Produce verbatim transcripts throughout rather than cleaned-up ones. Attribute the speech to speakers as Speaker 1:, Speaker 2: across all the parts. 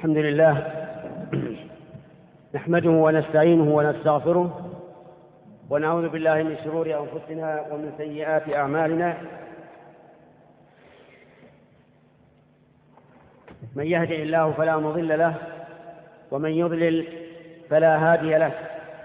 Speaker 1: الحمد لله نحمده ونستعينه ونستغفره ونعوذ بالله من شرور أنفسنا ومن سيئات أعمالنا. من يهده الله فلا مضل له ومن يضلل فلا هادي له.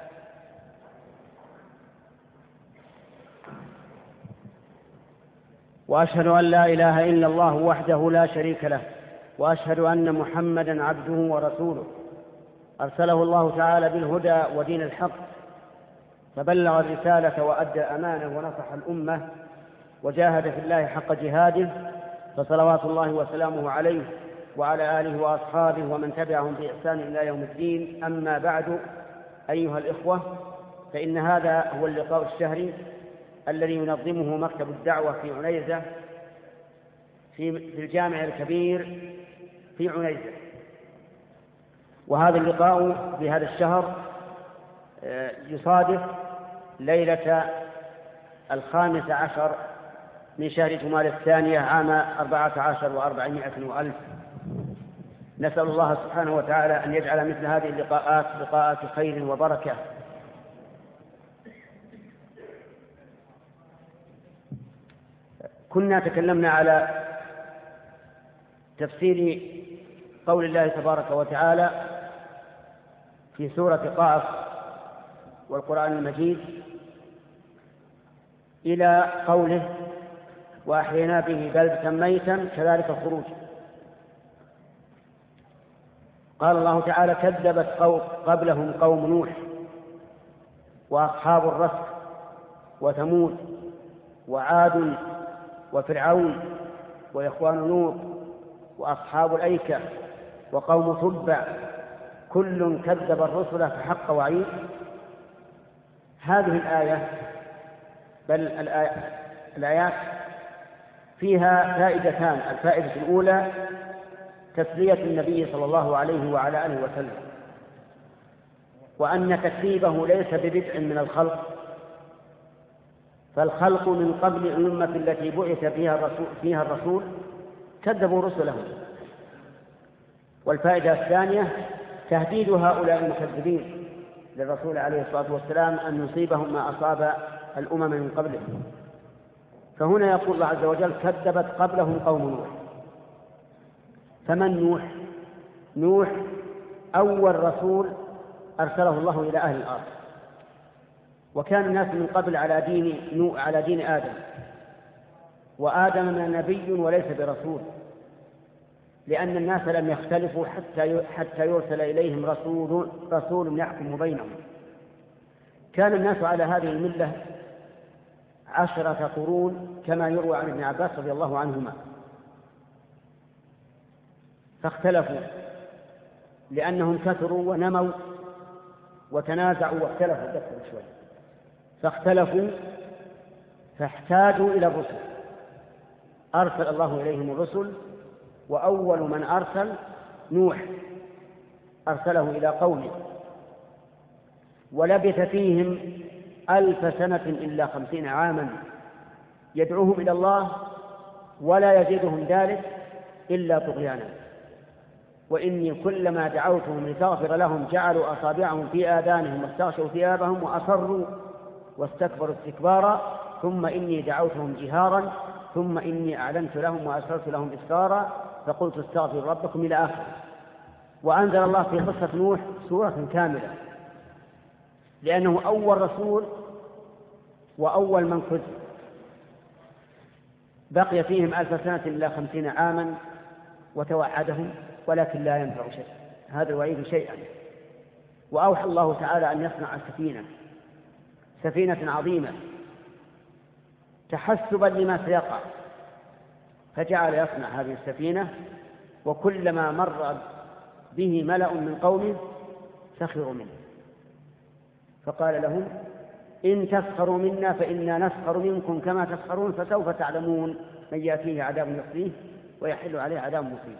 Speaker 1: وأشهد أن لا إله إلا الله وحده لا شريك له، وأشهد أن محمدا عبده ورسوله أرسله الله تعالى بالهدى ودين الحق، فبلغ الرسالة وأدى الأمانة ونصح الأمة وجاهد في الله حق جهاده، فصلوات الله وسلامه عليه وعلى آله وأصحابه ومن تبعهم بإحسان إلى يوم الدين. أما بعد، أيها الإخوة، فإن هذا هو اللقاء الشهري الذي ينظمه مكتب الدعوة في عنيزة في الجامع الكبير في عنيزة. وهذا اللقاء في هذا الشهر يصادف ليلة الخامس عشر من شهر جمال الثانية عام أربعة عشر وأربعمائة وألف. نسأل الله سبحانه وتعالى أن يجعل مثل هذه اللقاءات لقاءات خير وبركة. كنا تكلمنا على تفسير قول الله تبارك وتعالى في سورة قاف والقرآن المجيد إلى قوله وأحيينا به بلدة ميتا كذلك الخروج. قال الله تعالى كذبت قبلهم قوم نوح وأصحاب الرس وثمود وعاد وفرعون وإخوان لوط وأصحاب الأيكة وقوم تبع كل كذب الرسل فحق وعيد. هذه الآية بل الآيات فيها فائدتان. الفائدة الأولى تسلية النبي صلى الله عليه وعلى آله وسلم، وأن تكذيبه ليس ببدع من الخلق، فالخلق من قبل الأمة التي بعث فيها الرسول, فيها الرسول كذبوا رسلهم. والفائدة الثانية تهديد هؤلاء المكذبين للرسول عليه الصلاة والسلام أن يصيبهم ما أصاب الأمم من قبلهم. فهنا يقول الله عز وجل كذبت قبلهم قوم نوح. فمن نوح؟ نوح أول رسول أرسله الله إلى أهل الأرض، وكان الناس من قبل على دين نوح على دين آدم، وآدم نبي وليس برسول، لأن الناس لم يختلفوا حتى حتى يرسل إليهم رسول رسول يحكم بينهم. كان الناس على هذه الملة عشرة قرون كما يروى عن ابن عباس رضي الله عنهما، فاختلفوا لأنهم كثروا ونموا وتنازعوا واختلفوا كثروا شوي، فاختلفوا فاحتاجوا إلى الرسل. أرسل الله إليهم الرسل، وأول من أرسل نوح أرسله إلى قومه، ولبث فيهم ألف سنة إلا خمسين عاما يدعوهم إلى الله ولا يزيدهم ذلك إلا طغيانا. وإني كلما دعوتهم لتغفر لهم جعلوا أصابعهم في آذانهم واستغشوا ثيابهم وأصروا واستكبروا استكبارا ثم إني دعوتهم جهارا ثم إني أعلنت لهم وأسررت لهم إسرارا فقلت استغفروا ربكم إلى آخره. وأنزل الله في قصة نوح سورة كاملة، لأنه أول رسول وأول من كذب. بقي فيهم ألف سنة إلا خمسين عاما وتوعدهم ولكن لا ينفع شيء، هذا الوعيد شيئا. وأوحى الله تعالى أن يصنع سفينة سفينة عظيمة تحسبا لما سيقع، فجعل يصنع هذه السفينة، وكلما مر به ملأ من قومه سخروا منه، فقال لهم إن تسخروا منا فإنا نسخر منكم كما تسخرون فسوف تعلمون من يأتيه عذاب يخزيه ويحل عليه عذاب مقيم.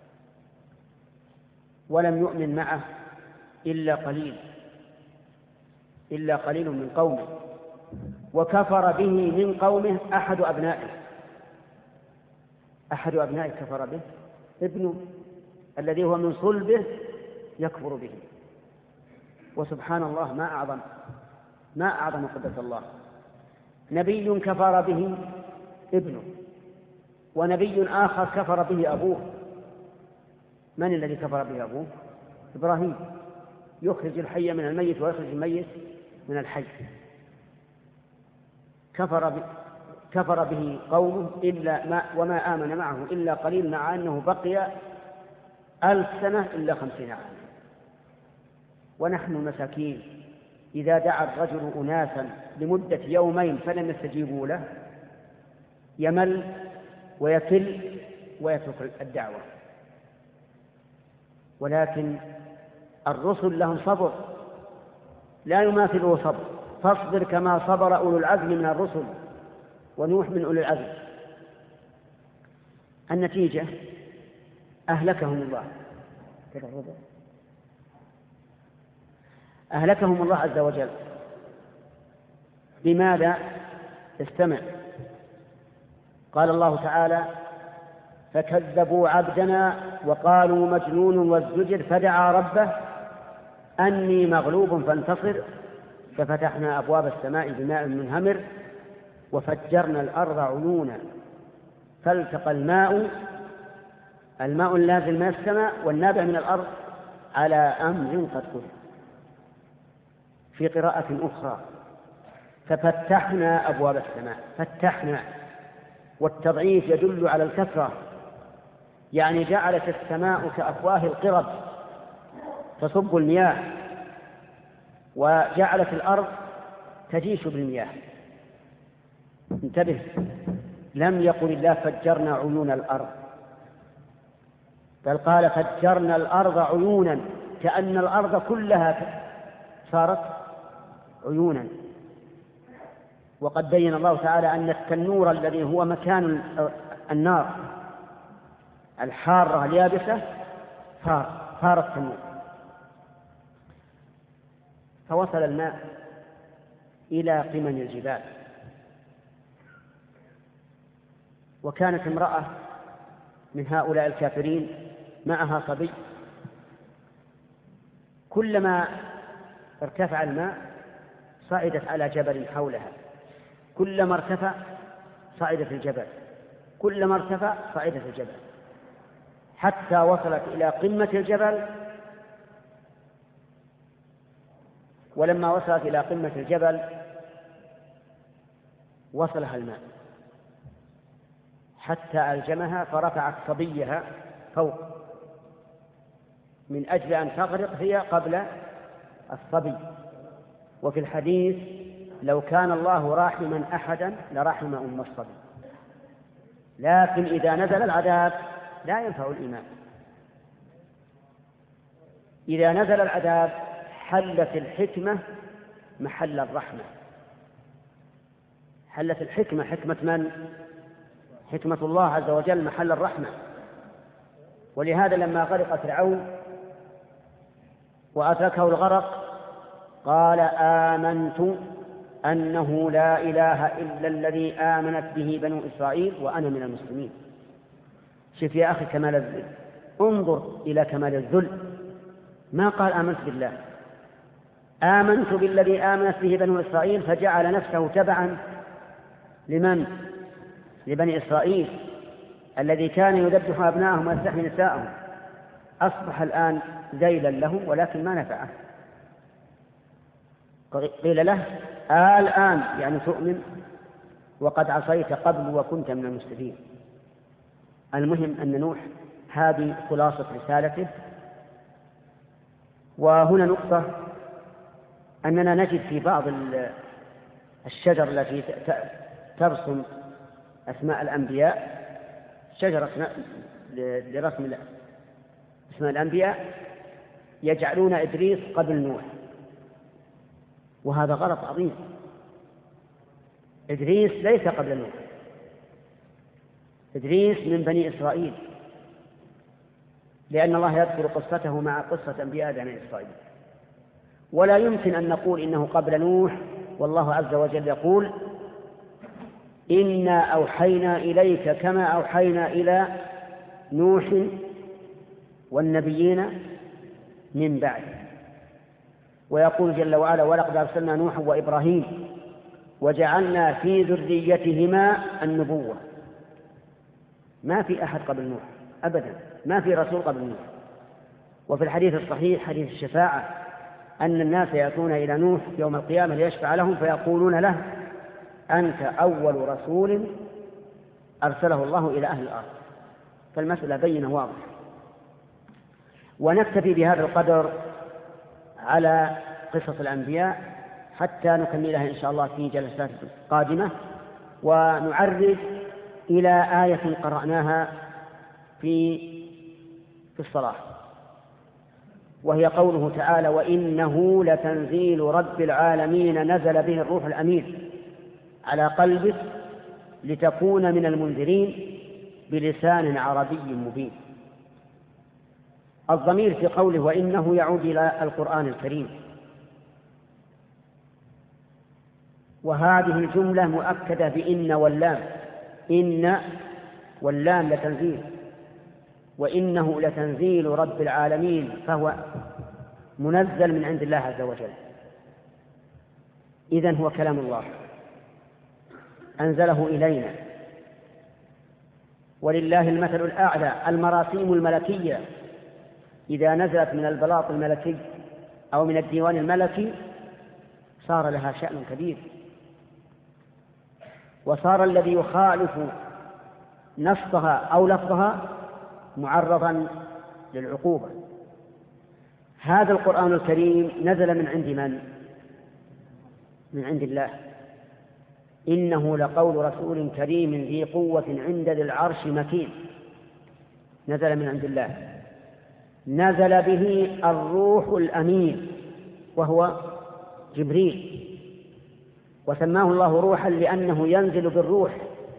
Speaker 1: ولم يؤمن معه إلا قليل إلا قليل من قومه، وكفر به من قومه أحد أبنائه أحد أبنائه كفر به ابنه الذي هو من صلبه يكفر به. وسبحان الله، ما أعظم ما أعظم قدرة الله. نبي كفر به ابنه، ونبي آخر كفر به أبوه. من الذي كفر به أبوه؟ إبراهيم، يخرج الحي من الميت ويخرج الميت من الحي. كفر ب... كفر به قومه إلا ما وما آمن معه إلا قليل، مع أنه بقي ألف سنة إلا خمسين عاما. ونحن مساكين إذا دعا الرجل أناسا لمدة يومين فلم يستجيبوا له يمل ويكل ويترك الدعوة. ولكن الرسل لهم صبر لا يماثله صبر، فاصبر كما صبر أولو العزم من الرسل، ونوح من أولي العزم. النتيجة أهلكهم الله أهلكهم الله عز وجل. بماذا؟ استمع. قال الله تعالى: فكذبوا عبدنا وقالوا مجنون وازدجر فدعا ربه أني مغلوب فانتصر ففتحنا أبواب السماء بماء منهمر وفجرنا الأرض عيونا فالتقى الماء الماء النازل من السماء والنابع من الأرض على أمر قد قدر. في قراءة أخرى: ففتحنا أبواب السماء. فتحنا، والتضعيف يدل على الكثرة، يعني جعلت السماء كأفواه القرب تصب المياه، وجعلت الأرض تجيش بالمياه. انتبه، لم يقل الله فجرنا عيون الأرض، بل قال فجرنا الأرض عيونا، كأن الأرض كلها صارت عيونا. وقد بين الله تعالى أن التنور الذي هو مكان النار الحارة اليابسة فار فار التنور. فوصل الماء إلى قمم الجبال. وكانت امرأة من هؤلاء الكافرين معها صبي، كلما ارتفع الماء صعدت على جبل حولها، كلما ارتفع صعدت الجبل، كلما ارتفع صعدت الجبل، حتى وصلت إلى قمة الجبل. ولما وصلت إلى قمة الجبل وصلها الماء حتى ألجمها، فرفعت صبيها فوق من أجل أن تغرق هي قبل الصبي. وفي الحديث: لو كان الله راحما أحدا لرحم أم الصبي. لكن إذا نزل العذاب لا ينفع الإيمان. إذا نزل العذاب حلت الحكمة محل الرحمة. حلت الحكمة، حكمة من؟ حكمة الله عز وجل، محل الرحمة. ولهذا لما غرق فرعون وأدركه الغرق قال: آمنت أنه لا إله إلا الذي آمنت به بنو إسرائيل وأنا من المسلمين. شوف يا أخي كمال الذل، انظر إلى كمال الذل. ما قال آمنت بالله، آمنت بالذي آمنت به بنو إسرائيل، فجعل نفسه تبعا لمن؟ لبني إسرائيل الذي كان يذبح أبناءهم ويستحيي نساءهم. أصبح الآن ذيلا لهم ولكن ما نفعه. قيل له: آه الآن يعني تؤمن وقد عصيت قبل وكنت من المفسدين. المهم أن نوح هذه خلاصة رسالته. وهنا نقطة: أننا نجد في بعض الشجر التي ترسم أسماء الأنبياء، شجرة لرسم اسماء الأنبياء، يجعلون إدريس قبل نوح، وهذا غلط عظيم. إدريس ليس قبل نوح، إدريس من بني إسرائيل، لأن الله يذكر قصته مع قصة أنبياء بني إسرائيل. ولا يمكن أن نقول إنه قبل نوح، والله عز وجل يقول: إنا أوحينا إليك كما أوحينا إلى نوح والنبيين من بعده. ويقول جل وعلا: ولقد أرسلنا نوحا وإبراهيم وجعلنا في ذريتهما النبوة. ما في أحد قبل نوح أبدا، ما في رسول قبل نوح. وفي الحديث الصحيح حديث الشفاعة أن الناس يأتون إلى نوح يوم القيامة ليشفع لهم فيقولون له: أنت أول رسول أرسله الله إلى أهل الأرض. فالمسألة بينة واضحة. ونكتفي بهذا القدر على قصص الأنبياء حتى نكملها إن شاء الله في جلسات قادمة، ونعرج إلى آية قرأناها في في الصلاة، وهي قوله تعالى: وإنه لتنزيل رب العالمين نزل به الروح الأمين على قلبك لتكون من المنذرين بلسان عربي مبين. الضمير في قوله وإنه يعود إلى القرآن الكريم، وهذه الجملة مؤكدة بإن واللام، إن واللام لتنزيل، وإنه لتنزيل رب العالمين، فهو منزل من عند الله عز وجل. إذن هو كلام الله أنزله إلينا. ولله المثل الأعلى. المراسيم الملكية إذا نزلت من البلاط الملكي أو من الديوان الملكي صار لها شأن كبير، وصار الذي يخالف نصها أو لفظها معرضا للعقوبة. هذا القرآن الكريم نزل من عند من؟ من عند الله. إنه لقول رسول كريم ذي قوة عند ذي العرش مكين. نزل من عند الله، نزل به الروح الأمين وهو جبريل، وسماه الله روحا لأنه ينزل بالروح.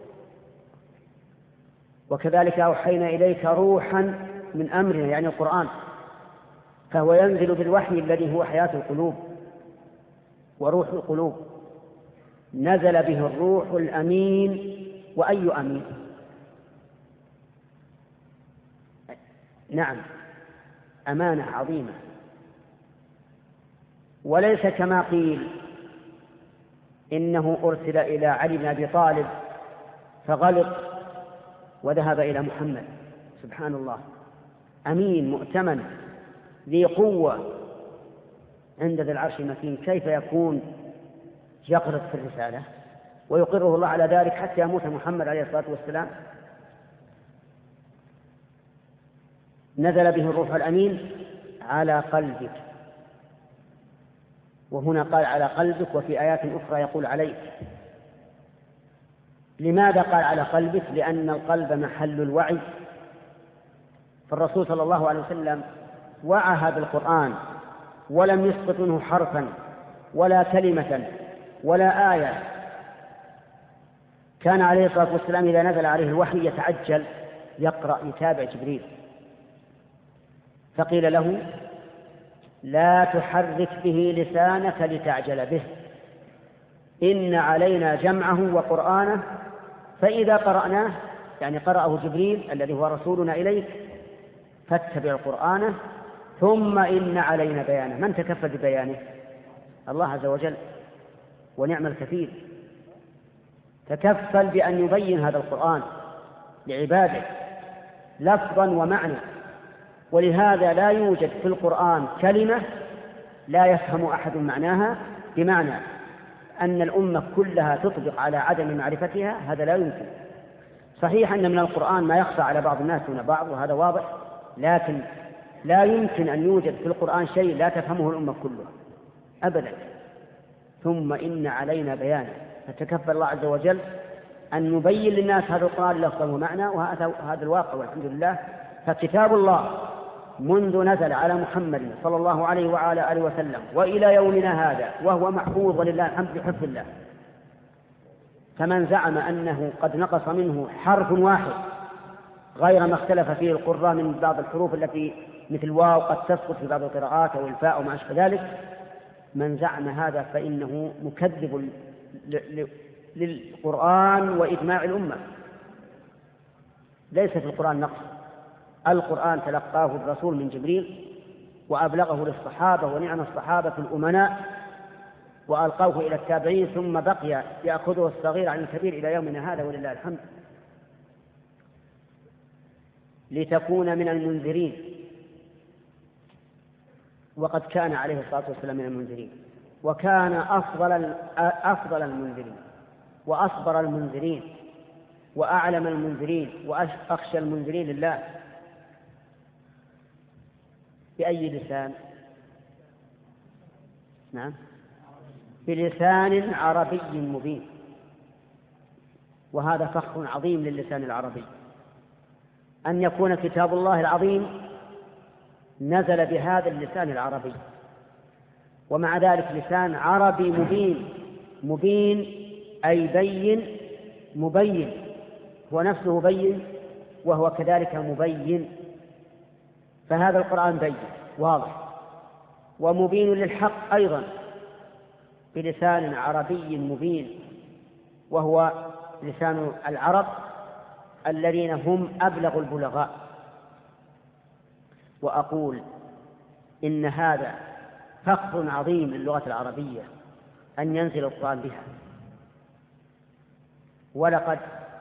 Speaker 1: وكذلك أوحينا إليك روحا من أمرنا، يعني القرآن، فهو ينزل بالوحي الذي هو حياة القلوب وروح القلوب. نزل به الروح الأمين. وأي أمين؟ نعم، أمانة عظيمة. وليس كما قيل إنه أرسل إلى علي بن أبي طالب فغلط وذهب إلى محمد. سبحان الله، أمين مؤتمن ذي قوة عند ذي العرش مكين، كيف يكون يقرض في الرسالة ويقره الله على ذلك حتى يموت محمد عليه الصلاة والسلام؟ نزل به الروح الأمين على قلبك، وهنا قال على قلبك، وفي آيات أخرى يقول عليك. لماذا قال على قلبك؟ لأن القلب محل الوعي، فالرسول صلى الله عليه وسلم وعى هذا القرآن ولم يسقط منه حرفا ولا كلمة ولا آية. كان عليه الصلاة والسلام إذا نزل عليه الوحي يتعجل يقرأ يتابع جبريل، فقيل له: لا تحرك به لسانك لتعجل به، إن علينا جمعه وقرآنه، فإذا قرأناه، يعني قرأه جبريل الذي هو رسولنا إليك، فاتبع قرآنه ثم إن علينا بيانه. من تكفل ببيانه؟ الله عز وجل، ونعم الكفيل. تكفل بأن يبين هذا القرآن لعباده لفظا ومعنى. ولهذا لا يوجد في القرآن كلمة لا يفهم أحد معناها، بمعنى أن الأمة كلها تطبق على عدم معرفتها، هذا لا يمكن. صحيح أن من القرآن ما يخفى على بعض الناس دون بعض، وهذا واضح، لكن لا يمكن أن يوجد في القرآن شيء لا تفهمه الأمة كلها أبدا. ثم إن علينا بيانه، فتكفل الله عز وجل أن يبين للناس هذا القرآن لفظا ومعنى، وهذا الواقع والحمد لله. فكتاب الله منذ نزل على محمد صلى الله عليه وعلى آله وسلم وإلى يومنا هذا وهو محفوظ ولله الحمد بحفظ الله. فمن زعم أنه قد نقص منه حرف واحد غير ما اختلف فيه القراء من بعض الحروف التي مثل واو قد تسقط في بعض القراءات أو الفاء وما أشبه ذلك، من زعم هذا فإنه مكذب للقرآن وإجماع الأمة. ليس في القرآن نقص، القرآن تلقاه الرسول من جبريل وأبلغه للصحابة، ونعم الصحابة الأمناء، وألقوه إلى التابعين، ثم بقي يأخذه الصغير عن الكبير إلى يومنا هذا ولله الحمد، لتكون من المنذرين. وقد كان عليه الصلاة والسلام من المنذرين، وكان أفضل أفضل المنذرين وأصبر المنذرين وأعلم المنذرين وأخشى المنذرين لله. بأي لسان؟ نعم، بلسان عربي مبين، وهذا فخر عظيم للسان العربي، أن يكون كتاب الله العظيم نزل بهذا اللسان العربي، ومع ذلك لسان عربي مبين. مبين أي بين، مبين، هو نفسه بين وهو كذلك مبين. فهذا القرآن بين واضح ومبين للحق أيضا بلسان عربي مبين، وهو لسان العرب الذين هم أبلغ البلغاء. وأقول إن هذا فخر عظيم للغة العربية أن ينزل القرآن بها. ولقد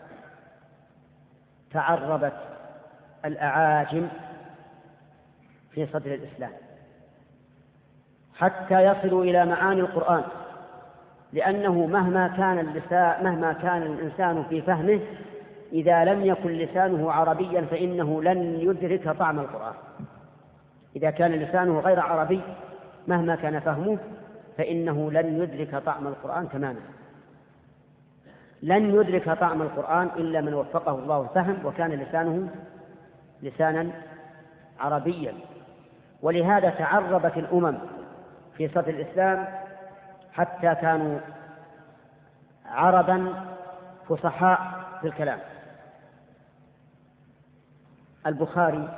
Speaker 1: تعربت الأعاجم في صدر الإسلام حتى يصلوا إلى معاني القرآن، لأنه مهما كان اللسان مهما كان الإنسان في فهمه، إذا لم يكن لسانه عربيا فإنه لن يدرك طعم القرآن. إذا كان لسانه غير عربي مهما كان فهمه فإنه لن يدرك طعم القرآن تماما. لن يدرك طعم القرآن إلا من وفقه الله الفهم وكان لسانه لسانا عربيا. ولهذا تعربت الأمم في صدر الإسلام حتى كانوا عربا فصحاء في الكلام. البخاري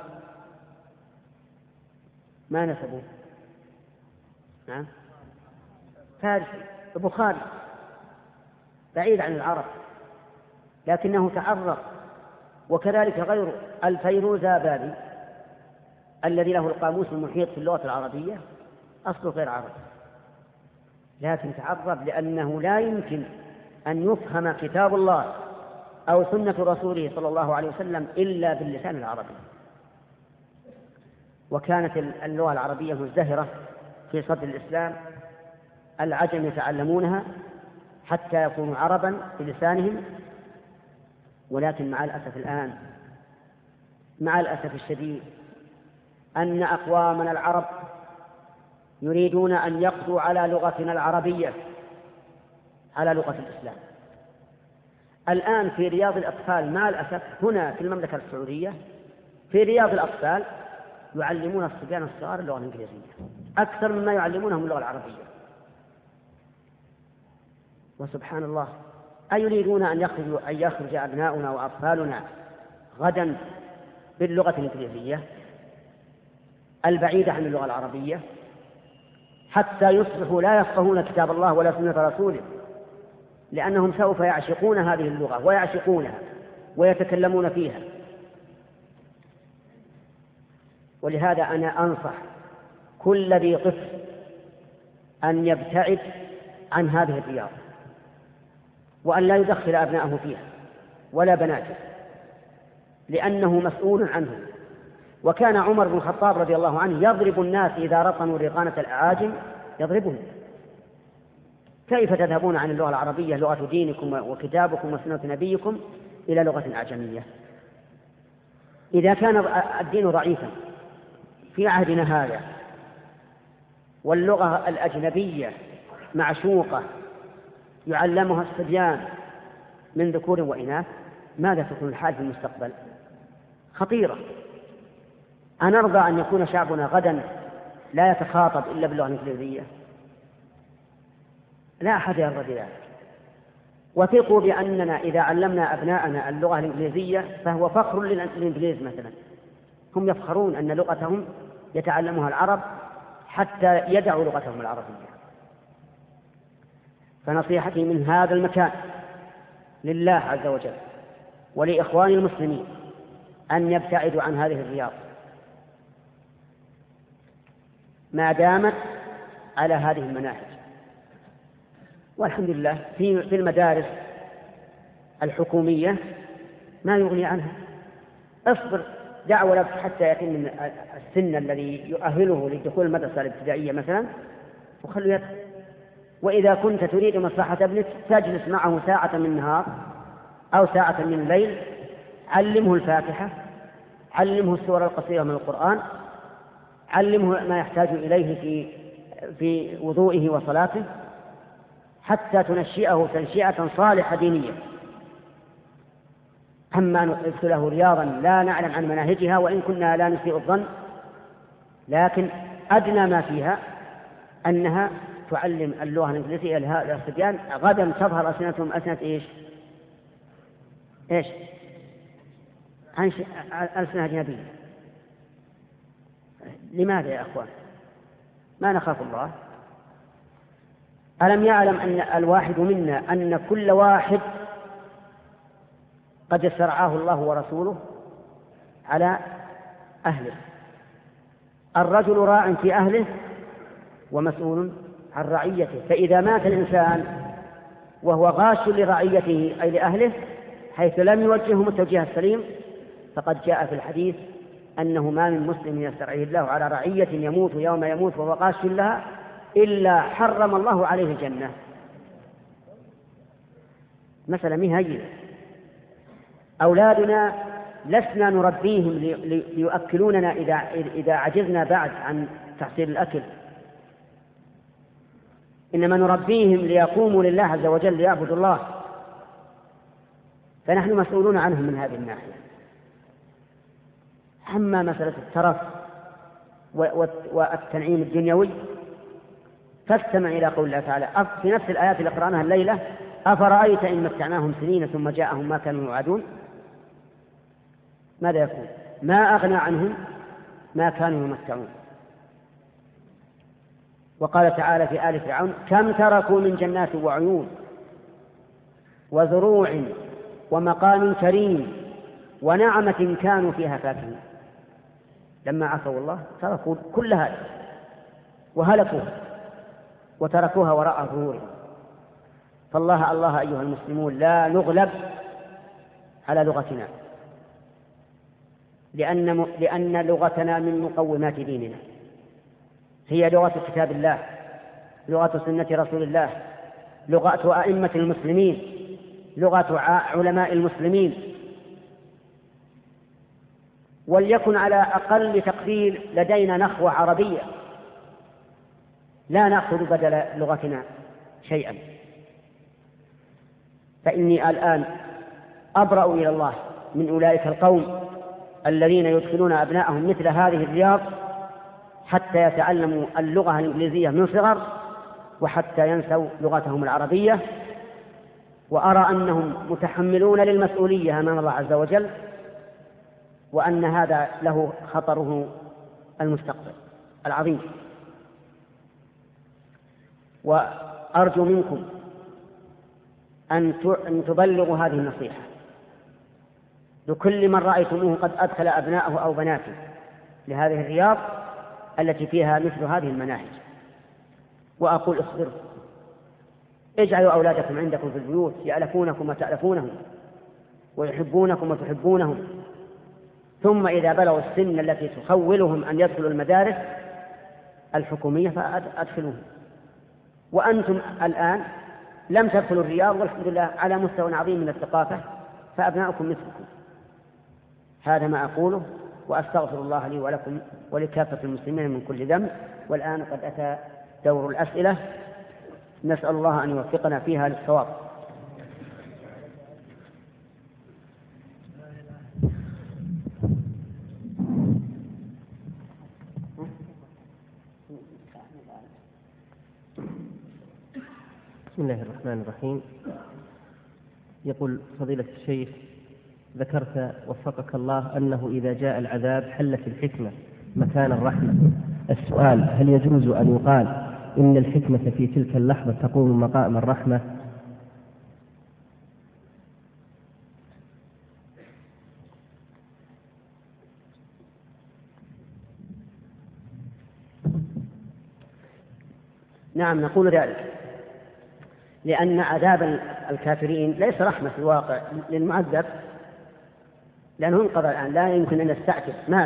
Speaker 1: ما نسبه؟ نعم، فارسي. البخاري بعيد عن العرب لكنه تعرب، وكذلك غيره. الفيروزابادي الذي له القاموس المحيط في اللغة العربية أصله غير عربي، لكن تعرب لأنه لا يمكن أن يفهم كتاب الله أو سنة رسوله صلى الله عليه وسلم إلا باللسان العربي. وكانت اللغة العربية مزدهرة في صدر الإسلام، العجم يتعلمونها حتى يكونوا عربا بلسانهم. ولكن مع الأسف الآن مع الأسف الشديد أن أقوامنا العرب يريدون أن يقضوا على لغتنا العربية، على لغة الإسلام. الآن في رياض الأطفال مع الأسف هنا في المملكة السعودية في رياض الأطفال يعلمون الصبيان الصغار اللغة الإنجليزية أكثر مما يعلمونهم اللغة العربية. وسبحان الله، أيريدون أن يخرج أن يخرج أبناؤنا وأطفالنا غدا باللغة الإنجليزية البعيدة عن اللغة العربية حتى يصبحوا لا يفقهون كتاب الله ولا سنة رسوله، لأنهم سوف يعشقون هذه اللغة ويعشقونها ويتكلمون فيها. ولهذا أنا أنصح كل ذي طفل أن يبتعد عن هذه الرياضة وأن لا يدخل أبناءه فيها ولا بناته، لأنه مسؤول عنه. وكان عمر بن الخطاب رضي الله عنه يضرب الناس إذا رطنوا رقانة الأعاجم، يضربهم. كيف تذهبون عن اللغة العربية لغة دينكم وكتابكم وسنة نبيكم إلى لغة أعجمية؟ إذا كان الدين ضعيفا في عهدنا هذا واللغة الأجنبية معشوقة يعلمها الصبيان من ذكور وإناث، ماذا تكون الحال في المستقبل؟ خطيرة. أنرضى أن يكون شعبنا غدا لا يتخاطب إلا باللغة الإنجليزية؟ لا أحد يرضى بذلك. وثقوا بأننا إذا علمنا أبناءنا اللغة الإنجليزية فهو فخر للإنجليز مثلا، هم يفخرون أن لغتهم يتعلمها العرب حتى يدعوا لغتهم العربية. فنصيحتي من هذا المكان لله عز وجل ولإخوان المسلمين أن يبتعدوا عن هذه الرياض ما دامت على هذه المناهج. والحمد لله في في المدارس الحكومية ما يغني عنها. اصبر دع ولد حتى يتم السن الذي يؤهله لدخول المدرسة الابتدائية مثلا وخلوا يدخل. وإذا كنت تريد مصلحة ابنك تجلس معه ساعة من النهار أو ساعة من الليل، علمه الفاتحة، علمه السور القصيرة من القرآن، علمه ما يحتاج إليه في في وضوئه وصلاته، حتى تنشئه تنشئة صالحة دينية. أما ندخله رياضا لا نعلم عن مناهجها، وإن كنا لا نسيء الظن، لكن أدنى ما فيها أنها تعلم اللغة الإنجليزية لهؤلاء الصبيان، غدا تظهر ألسنتهم ألسنة إيش؟ إيش؟ ألسنة أجنبية. لماذا يا أخوان؟ ما نخاف الله؟ ألم يعلم أن الواحد منا أن كل واحد قد استرعاه الله ورسوله على أهله؟ الرجل راع في أهله ومسؤول عن رعيته، فإذا مات الإنسان وهو غاش لرعيته أي لأهله حيث لم يوجههم التوجيه السليم، فقد جاء في الحديث أنه ما من مسلم يسترعيه الله على رعية يموت يوم يموت وهو غاش لها إلا حرم الله عليه الجنة. مثلا مهيئة أولادنا لسنا نربيهم ليؤكلوننا إذا إذا عجزنا بعد عن تحصيل الأكل، إنما نربيهم ليقوموا لله عز وجل ليعبدوا الله، فنحن مسؤولون عنهم من هذه الناحية. أما مسألة الترف والتنعيم الدنيوي فاستمع إلى قول الله تعالى في نفس الآيات اللي قرأناها الليلة: أفرأيت إن متعناهم سنين ثم جاءهم ما كانوا يوعدون. ماذا يكون؟ ما أغنى عنهم ما كانوا يمتعون. وقال تعالى في آل فرعون: كم تركوا من جنات وعيون وزروع ومقام كريم ونعمة كانوا فيها فاكهين. لما عصوا الله تركوا كل هذا وهلكوها وتركوها وراء ظهورهم. فالله الله أيها المسلمون لا نغلب على لغتنا، لأن, لأن لغتنا من مقومات ديننا، هي لغة كتاب الله، لغة سنة رسول الله، لغة أئمة المسلمين، لغة علماء المسلمين. وليكن على أقل تقدير لدينا نخوة عربية، لا نأخذ بدل لغتنا شيئا. فإني الآن أبرأ إلى الله من أولئك القوم الذين يدخلون أبناءهم مثل هذه الرياض حتى يتعلموا اللغة الإنجليزية من صغر وحتى ينسوا لغتهم العربية. وأرى أنهم متحملون للمسؤولية أمام الله عز وجل، وأن هذا له خطره المستقبل العظيم. وأرجو منكم أن تبلغوا هذه النصيحة لكل من رأيتموه قد أدخل أبناءه أو بناته لهذه الرياض التي فيها مثل هذه المناهج. وأقول: اصبروا، اجعلوا أولادكم عندكم في البيوت يألفونكم وتألفونهم ويحبونكم وتحبونهم، ثم إذا بلغوا السن التي تخولهم أن يدخلوا المدارس الحكومية فأدخلوهم. وأنتم الآن لم تدخلوا الرياض والحمد لله على مستوى عظيم من الثقافة، فأبناؤكم مثلكم. هذا ما أقوله، وأستغفر الله لي ولكم ولكافة المسلمين من كل ذنب. والآن قد أتى دور الأسئلة، نسأل الله أن يوفقنا فيها للصواب.
Speaker 2: بسم الله الرحمن الرحيم. يقول فضيلة الشيخ: ذكرت وفقك الله أنه إذا جاء العذاب حلت الحكمة مكان الرحمة. السؤال: هل يجوز أن يقال إن الحكمة في تلك اللحظة تقوم مقام الرحمة؟
Speaker 1: نعم نقول ذلك، لأن عذاب الكافرين ليس رحمة في الواقع للمعذب، لأنه انقضى الآن لا يمكن أن يستعتب مات،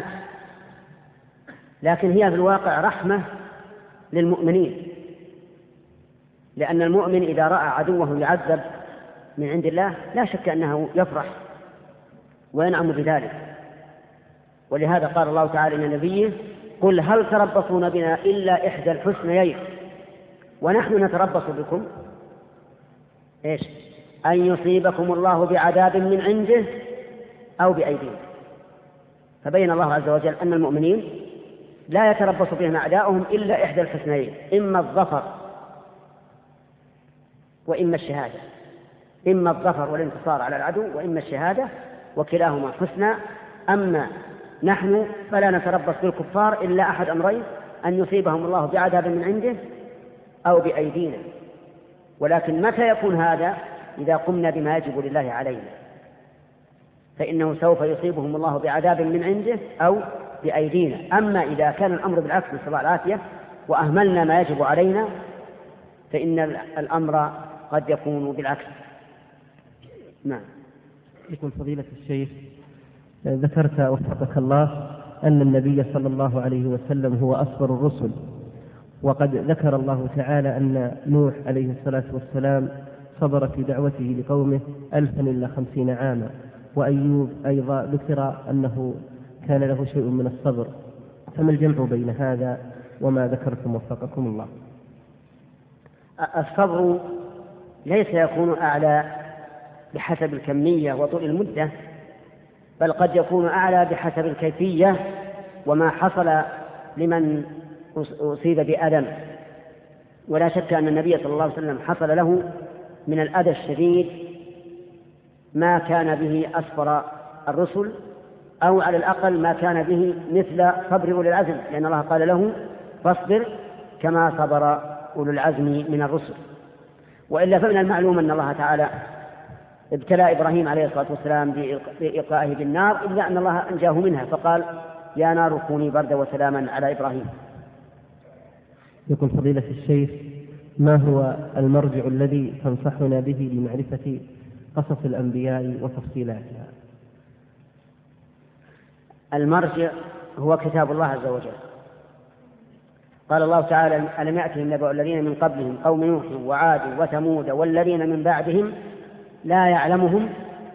Speaker 1: لكن هي في الواقع رحمة للمؤمنين، لأن المؤمن إذا رأى عدوه يعذب من عند الله لا شك أنه يفرح وينعم بذلك. ولهذا قال الله تعالى لنبيه: قل هل تربصون بنا إلا إحدى الحسنيين ونحن نتربص بكم إيش؟ أن يصيبكم الله بعذاب من عنده أو بأيدينا. فبين الله عز وجل أن المؤمنين لا يتربص بهم أعداؤهم إلا إحدى الحسنيين، إما الظفر وإما الشهادة، إما الظفر والانتصار على العدو وإما الشهادة، وكلاهما حسنى. أما نحن فلا نتربص بالكفار إلا أحد أمرين: أن يصيبهم الله بعذاب من عنده أو بأيدينا. ولكن متى يكون هذا؟ إذا قمنا بما يجب لله علينا، فإنه سوف يصيبهم الله بعذاب من عنده أو بأيدينا. أما إذا كان الأمر بالعكس نسأل الله العافية وأهملنا ما يجب علينا فإن الأمر قد يكون بالعكس. نعم.
Speaker 2: يقول فضيلة الشيخ: ذكرت وفقك الله أن النبي صلى الله عليه وسلم هو أصبر الرسل، وقد ذكر الله تعالى أن نوح عليه الصلاة والسلام صبر في دعوته لقومه ألفا إلا خمسين عاما، وأيوب أيضا ذكر أنه كان له شيء من الصبر، فما الجمع بين هذا وما ذكرتم وفقكم الله؟
Speaker 1: الصبر ليس يكون أعلى بحسب الكمية وطول المدة، بل قد يكون أعلى بحسب الكيفية وما حصل لمن أصيب بألم. ولا شك أن النبي صلى الله عليه وسلم حصل له من الأذى الشديد ما كان به أسفر الرسل، أو على الأقل ما كان به مثل صبر أولي العزم، لأن الله قال له: فاصبر كما صبر أولو العزم من الرسل. وإلا فمن المعلوم أن الله تعالى ابتلى إبراهيم عليه الصلاة والسلام بإلقائه بالنار، إلا أن الله أنجاه منها فقال: يا نار كوني بردا وسلاما على إبراهيم.
Speaker 2: يقول فضيلة الشيخ: ما هو المرجع الذي تنصحنا به لمعرفة قصص الأنبياء وتفصيلاتها؟
Speaker 1: المرجع هو كتاب الله عز وجل. قال الله تعالى: ألم يأتهم نبأ الذين من قبلهم قوم نوح وعاد وثمود والذين من بعدهم لا يعلمهم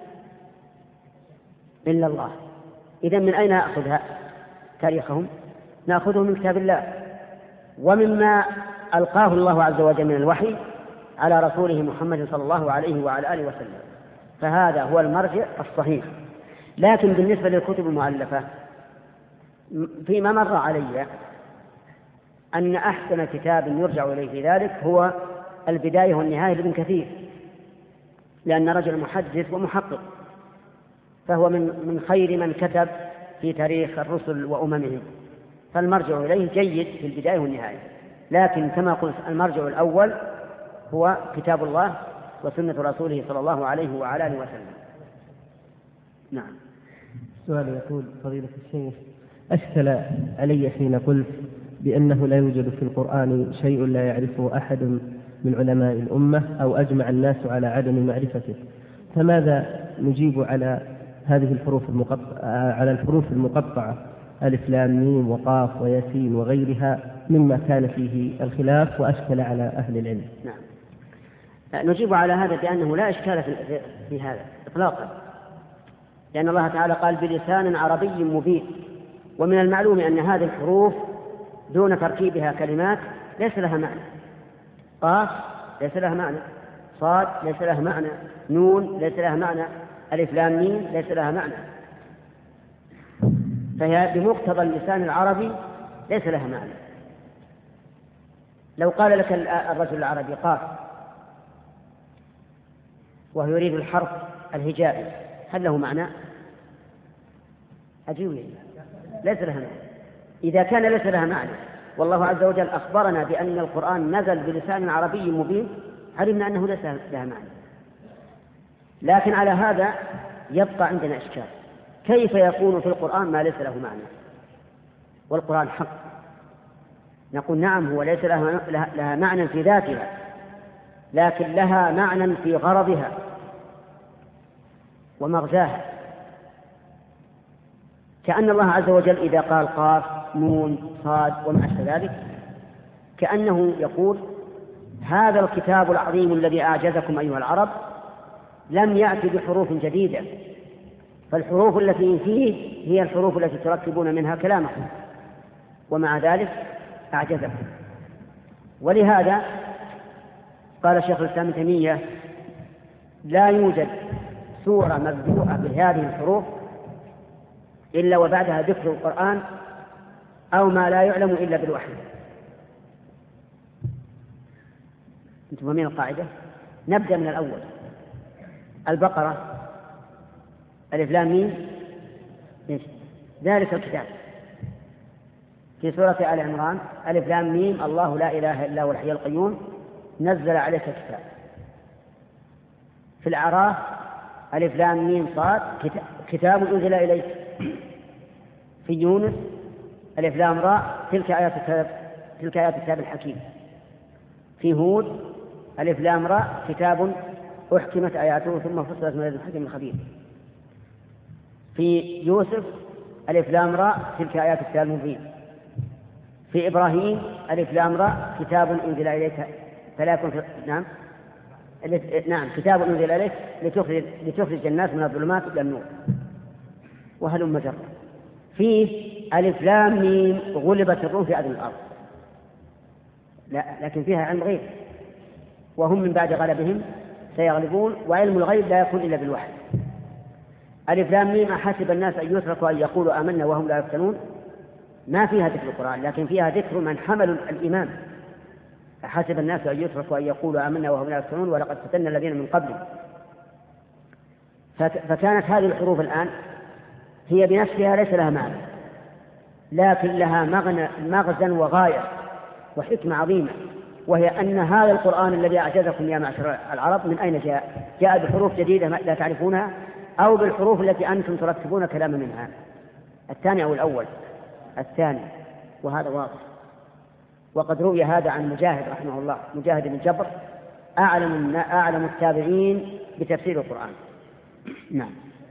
Speaker 1: إلا الله. إذن من أين نأخذ تاريخهم؟ نأخذه من كتاب الله ومما ألقاه الله عز وجل من الوحي على رسوله محمد صلى الله عليه وعلى آله وسلم، فهذا هو المرجع الصحيح. لكن بالنسبة للكتب المؤلفة فيما مر علي أن أحسن كتاب يرجع إليه في ذلك هو البداية والنهاية لابن كثير، لأن رجل محدث ومحقق، فهو من من خير من كتب في تاريخ الرسل وأممهم، فالمرجع إليه جيد في البداية والنهاية. لكن كما قلت المرجع الأول هو كتاب الله وسنة رسوله صلى الله عليه وعلى آله وسلم. نعم.
Speaker 2: السؤال يقول فضيلة الشيخ: أشكل علي حين قلت بأنه لا يوجد في القرآن شيء لا يعرفه أحد من علماء الأمة أو أجمع الناس على عدم معرفته، فماذا نجيب على هذه الحروف المقطعة على الحروف المقطعة ألف لام ميم وقاف وياسين وغيرها مما كان فيه الخلاف وأشكل على أهل العلم؟
Speaker 1: نعم. نجيب على هذا بأنه لا إشكال في هذا إطلاقا، لأن الله تعالى قال: بلسان عربي مبين. ومن المعلوم أن هذه الحروف دون تركيبها كلمات ليس لها معنى. قاف ليس لها معنى، صاد ليس لها معنى، نون ليس لها معنى، ألف لام ميم ليس لها معنى، فهي بمقتضى اللسان العربي ليس لها معنى. لو قال لك الرجل العربي قاف وهو يريد الحرف الهجائي هل له معنى؟ أجيب لي ليس لها معنى. إذا كان ليس لها معنى والله عز وجل أخبرنا بأن القرآن نزل بلسان عربي مبين علمنا أنه ليس لها معنى. لكن على هذا يبقى عندنا إشكال: كيف يكون في القرآن ما ليس له معنى والقرآن حق؟ نقول نعم، هو ليس لها, لها معنى في ذاتها، لكن لها معنى في غرضها ومغزاها. كأن الله عز وجل إذا قال قاف نون صاد وما أشبه ذلك، كأنه يقول هذا الكتاب العظيم الذي أعجزكم أيها العرب لم يأتي بحروف جديدة، فالحروف التي فيه هي الحروف التي تركبون منها كلامكم، ومع ذلك أعجزكم. ولهذا قال شيخ الإسلام ابن تيمية لا يوجد سورة مبدوءة بهذه الحروف إلا وبعدها ذكر القرآن أو ما لا يعلم إلا بالوحي. أنتم فاهمين القاعدة؟ نبدأ من الأول. البقرة ألف لام ميم ذلك الكتاب. في سورة آل عمران ألف لام ميم الله لا إله إلا هو الحي القيوم نزل عليك الكتاب. في الأعراف ألف لام ميم صاد كتاب أنزل إليك. في يونس ألف لام راء تلك آيات الكتاب تلك آيات الكتاب الحكيم. في هود ألف لام راء كتاب أحكمت آياته ثم فصلت من لدن حكيم خبير. في يوسف ألف لام راء تلك آيات الكتاب المبين. في إبراهيم ألف لام راء كتاب أنزل إليك فلا يكن في... نعم نعم كتاب أنزل إليك لتخرج لتخرج الناس من الظلمات إلى النور. وهلم جرا. فيه ألف لام ميم غلبت الروم في أدنى الأرض، لا لكن فيها علم غيب وهم من بعد غلبهم سيغلبون وعلم الغيب لا يكون إلا بالوحي. ألف لام ميم أحسب الناس أن يتركوا أن يقولوا آمنا وهم لا يفتنون، ما فيها ذكر القرآن لكن فيها ذكر من حملوا الإيمان. أحسب الناس أن يتركوا أن يقولوا آمنا وهم لا يفتنون ولقد فتنا الذين من قبلهم. فكانت هذه الحروف الآن هي بنفسها ليس لها معنى، لكن لها مغنى مغزى وغاية وحكمة عظيمة، وهي أن هذا القرآن الذي أعجزكم يا معشر العرب من أين جاء؟ جاء بحروف جديدة لا تعرفونها أو بالحروف التي أنتم ترتبون كلام منها؟ الثاني أو الأول؟ الثاني، وهذا واضح. وقد روي هذا عن مجاهد رحمه الله، مجاهد بن جبر أعلم أعلم التابعين بتفسير القرآن. نعم.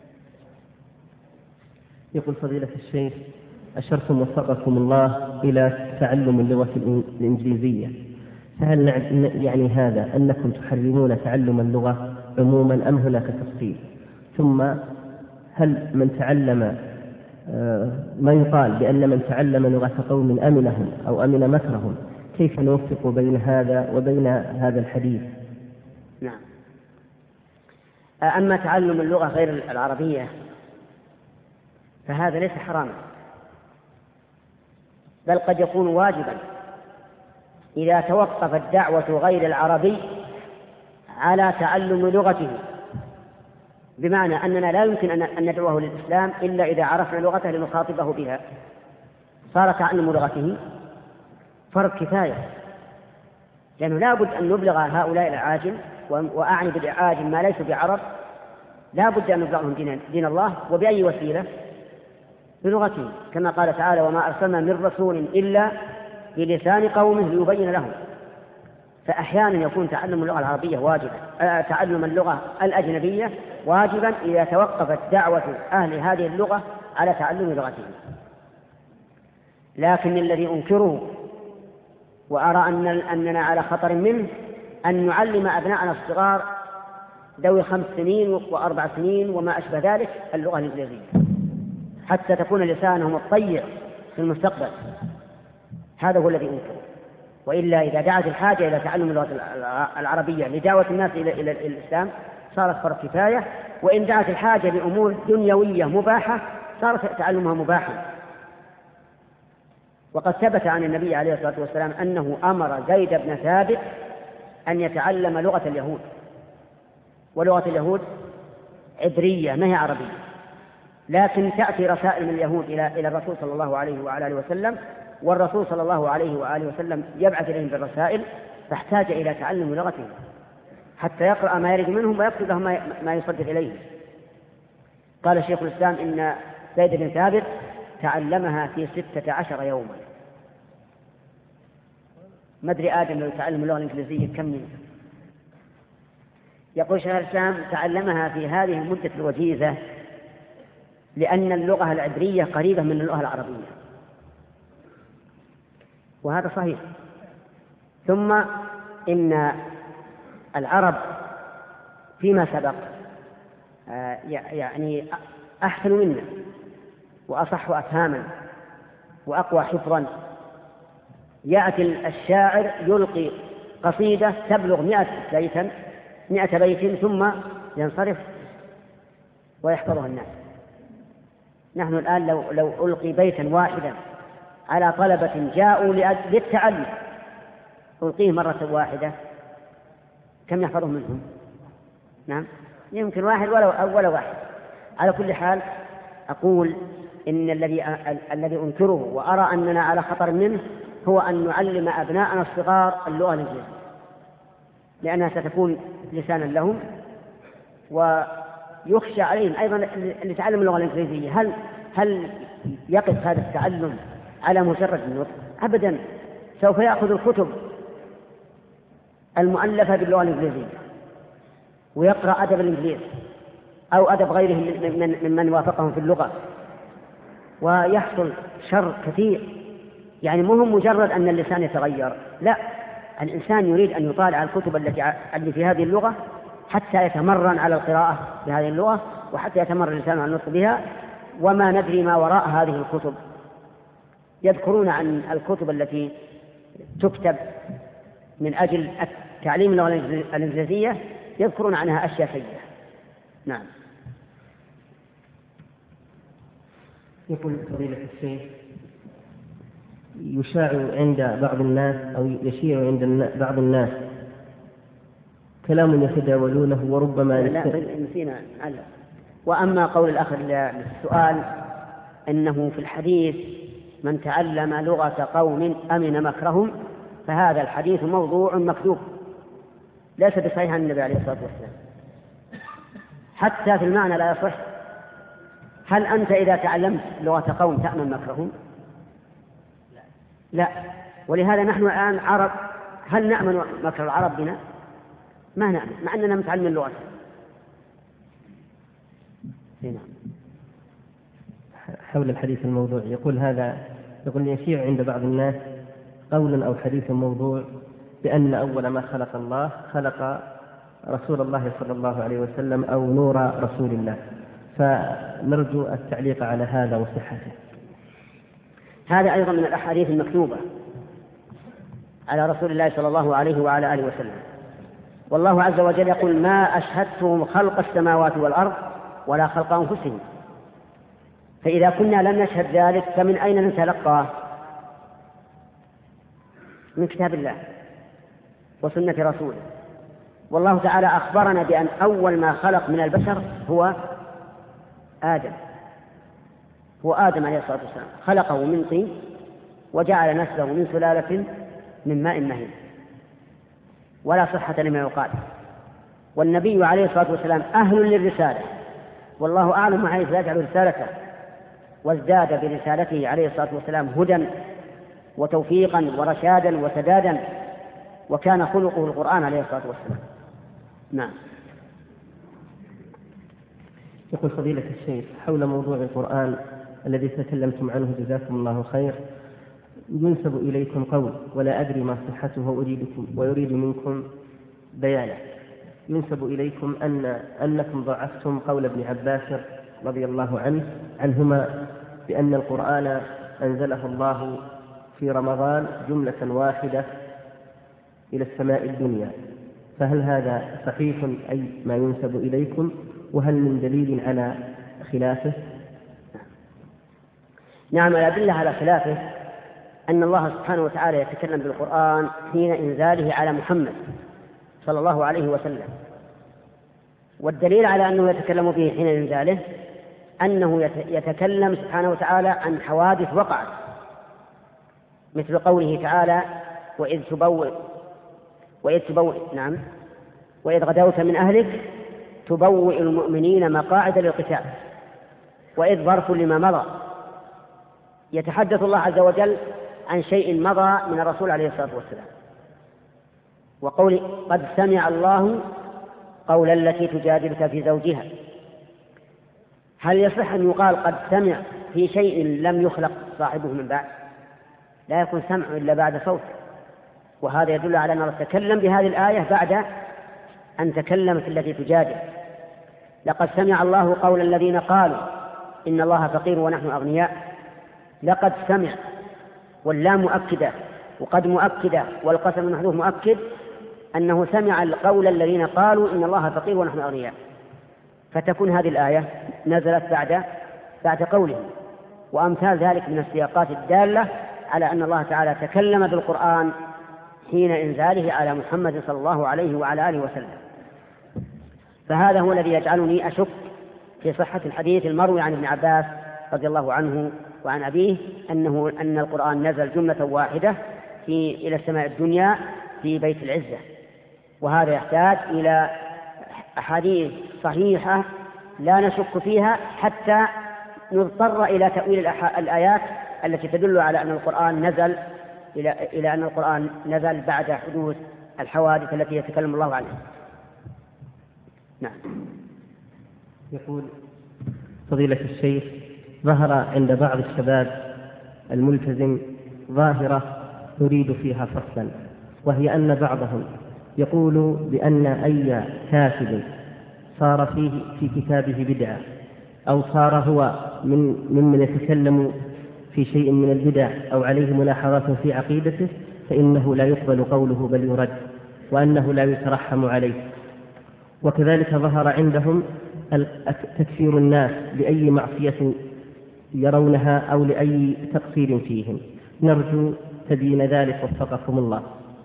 Speaker 2: يقول فضيلة الشيخ أشرتم وفقكم الله إلى تعلم اللغة الإنجليزية، فهل يعني هذا أنكم تحرمون تعلم اللغة عموما أم هناك تفصيل؟ ثم هل من تعلم ما يقال بأن من تعلم لغة قوم أمنهم أو أمن مكرهم، كيف نوفق بين هذا وبين هذا الحديث؟
Speaker 1: نعم. أما تعلم اللغة غير العربية فهذا ليس حراما، بل قد يكون واجبا إذا توقفت دعوة غير العربي على تعلم لغته، بمعنى أننا لا يمكن أن ندعوه للإسلام إلا إذا عرفنا لغته لنخاطبه بها. صار تعلم لغته فرض كفاية، لأنه لا بد أن نبلغ هؤلاء الأعاجم، وأعني بالأعاجم ما ليس بعرب، لا بد أن نبلغهم دين, دين الله، وبأي وسيلة؟ بلغتهم، كما قال تعالى وما أرسلنا من رسول إلا بلسان قومه ليبين لهم. فأحيانا يكون تعلم اللغة العربية واجبا، أه تعلم اللغة الأجنبية واجبا إذا توقفت دعوة أهل هذه اللغة على تعلم لغتهم. لكن الذي أنكره وأرى أن أننا على خطر منه أن نعلم أبناءنا الصغار ذوي خمس سنين وأربع سنين وما أشبه ذلك اللغة الإنجليزية حتى تكون لسانهم الطيع في المستقبل. هذا هو الذي أنكره. وإلا إذا دعت الحاجة إلى تعلم اللغة العربية لدعوة الناس إلى, إلى الإسلام صارت فرض كفاية، وإن دعت الحاجة لأمور دنيوية مباحة صارت تعلمها مباحا. وقد ثبت عن النبي عليه الصلاة والسلام أنه أمر زيد بن ثابت أن يتعلم لغة اليهود، ولغة اليهود عبرية ما هي عربية، لكن تأتي رسائل من اليهود إلى إلى الرسول صلى الله عليه وعلى آله وسلم، والرسول صلى الله عليه وآله وسلم يبعث إليهم بالرسائل، فاحتاج إلى تعلم لغتهم حتى يقرأ ما يريد منهم ويكتب لهم ما يصدق إليه. قال شيخ الإسلام إن زيد بن ثابت تعلمها في ستة عشر يوما، ما أدري آدم لو تعلم اللغة الإنجليزية كم منه. يقول شيخ الإسلام تعلمها في هذه المدة الوجيزة لأن اللغة العبرية قريبة من اللغة العربية، وهذا صحيح. ثم إن العرب فيما سبق يعني أحسن منا وأصح أفهاما وأقوى حفظا. يأتي الشاعر يلقي قصيدة تبلغ مئة بيتا مئة بيت ثم ينصرف ويحفظها الناس. نحن الآن لو, لو ألقي بيتا واحدا على طلبة جاءوا للتعلم ألقيه مرة واحدة كم يحفظه منهم؟ نعم يمكن واحد ولا ولا واحد. على كل حال أقول إن الذي الذي أنكره وأرى أننا على خطر منه هو أن نعلم أبناءنا الصغار اللغة الإنجليزية، لأنها ستكون لسانا لهم، ويخشى عليهم أيضا اللي تعلم اللغة الإنجليزية هل هل يقف هذا التعلم على مجرد النطق؟ أبدا، سوف يأخذ الكتب المؤلفة باللغة الإنجليزية ويقرأ أدب الإنجليز أو أدب غيرهم من من من وافقهم في اللغة، ويحصل شر كثير. يعني مو مجرد أن اللسان يتغير، لا، الإنسان يريد أن يطالع الكتب التي في هذه اللغة حتى يتمرن على القراءة بهذه اللغة وحتى يتمرن الإنسان على النطق بها. وما ندري ما وراء هذه الكتب. يذكرون عن الكتب التي تكتب من أجل تعليم اللغة الإنجليزية يذكرون عنها أشياء سيئة. نعم.
Speaker 2: يقول فضيلة الشيخ يشاع عند بعض الناس أو يشيع عند بعض الناس كلام يتداولونه وربما
Speaker 1: لا نسينا علق. وأما قول الأخ للسؤال أنه في الحديث من تعلم لغة قوم أمن مكرهم، فهذا الحديث موضوع مكذوب ليس بصحيح عن النبي عليه الصلاة والسلام، حتى في المعنى لا يصح. هل أنت إذا تعلمت لغة قوم تأمن مكرهم؟ لا. ولهذا نحن الآن عرب، هل نأمن مكر العرب بنا؟ ما نأمن، مع أننا نتعلم اللغة.
Speaker 2: حول الحديث الموضوع يقول هذا يقول يشيع عند بعض الناس قول أو حديث موضوع بأن أول ما خلق الله خلق رسول الله صلى الله عليه وسلم أو نور رسول الله، فنرجو التعليق على هذا وصحته.
Speaker 1: هذا أيضا من الأحاديث المكتوبة على رسول الله صلى الله عليه وعلى آله وسلم. والله عز وجل يقول ما أشهدتهم خلق السماوات والأرض ولا خلق أنفسهم. فإذا كنا لم نشهد ذلك فمن أين نتلقاه؟ من كتاب الله وسنة رسوله. والله تعالى أخبرنا بأن أول ما خلق من البشر هو آدم هو آدم عليه الصلاة والسلام، خلقه من طين وجعل نسله من سلالة من ماء مهين، ولا صحة لما يقال. والنبي عليه الصلاة والسلام أهل للرسالة، والله أعلم حيث يجعل رسالته، وازداد برسالته عليه الصلاة والسلام هدى وتوفيقا ورشادا وسدادا، وكان خلقه القرآن عليه الصلاة والسلام. نعم.
Speaker 2: يقول فضيلة الشيخ حول موضوع القرآن الذي تكلمتم عنه جزاكم الله خير، ينسب إليكم قول ولا أدري ما صحته وأريدكم ويريد منكم بيانه، ينسب إليكم أن أنكم ضعفتم قول ابن عباس رضي الله عنه عنهما بأن القرآن أنزله الله في رمضان جملة واحدة إلى السماء الدنيا، فهل هذا صحيح أي ما ينسب إليكم؟ وهل من دليل على خلافه؟
Speaker 1: نعم، الأدلة على خلافه أن الله سبحانه وتعالى يتكلم بالقرآن حين إنزاله على محمد صلى الله عليه وسلم، والدليل على أنه يتكلم به حين إنزاله أنه يتكلم سبحانه وتعالى عن حوادث وقعت، مثل قوله تعالى وإذ تبوئ وإذ تبوئ نعم وإذ غدوت من أهلك تبوئ المؤمنين مقاعد للقتال، وإذ ظرف لما مضى. يتحدث الله عز وجل عن شيء مضى من الرسول عليه الصلاة والسلام، وقول قد سمع الله قول التي تجادلك في زوجها، هل يصح أن يقال قد سمع في شيء لم يخلق صاحبه من بعد؟ لا يكون سمع إلا بعد صوت، وهذا يدل على أن الله تكلم بهذه الآية بعد أن تكلمت التي تجادل. لقد سمع الله قول الذين قالوا إن الله فقير ونحن أغنياء. لقد سمع، واللام مؤكدة وقد مؤكدة والقسم المحذوف مؤكد أنه سمع القول الذين قالوا إن الله فقير ونحن أغنياء، فتكون هذه الآية نزلت بعد بعد قوله. وأمثال ذلك من السياقات الدالة على أن الله تعالى تكلم بالقرآن حين إنزاله على محمد صلى الله عليه وعلى آله وسلم. فهذا هو الذي يجعلني أشك في صحة الحديث المروي عن ابن عباس رضي الله عنه وعن أبيه أنه أن القرآن نزل جملة واحدة في إلى السماء الدنيا في بيت العزة، وهذا يحتاج إلى أحاديث صحيحة لا نشك فيها حتى نضطر إلى تأويل الآيات التي تدل على أن القرآن نزل إلى إلى أن القرآن نزل بعد حدوث الحوادث التي يتكلم الله عنها. نعم.
Speaker 2: يقول فضيلة الشيخ: ظهر عند بعض الشباب الملتزم ظاهرة نريد فيها فصلا، وهي أن بعضهم يقول بأن أي كاتب صار فيه في كتابه بدعة أو صار هو من ممن يتكلم في شيء من البدع أو عليه ملاحظات في عقيدته فإنه لا يقبل قوله بل يرد، وأنه لا يترحم عليه. وكذلك ظهر عندهم تكفير الناس لأي معصية يرونها أو لأي تقصير فيهم. نرجو تبيين ذلك وفقكم الله.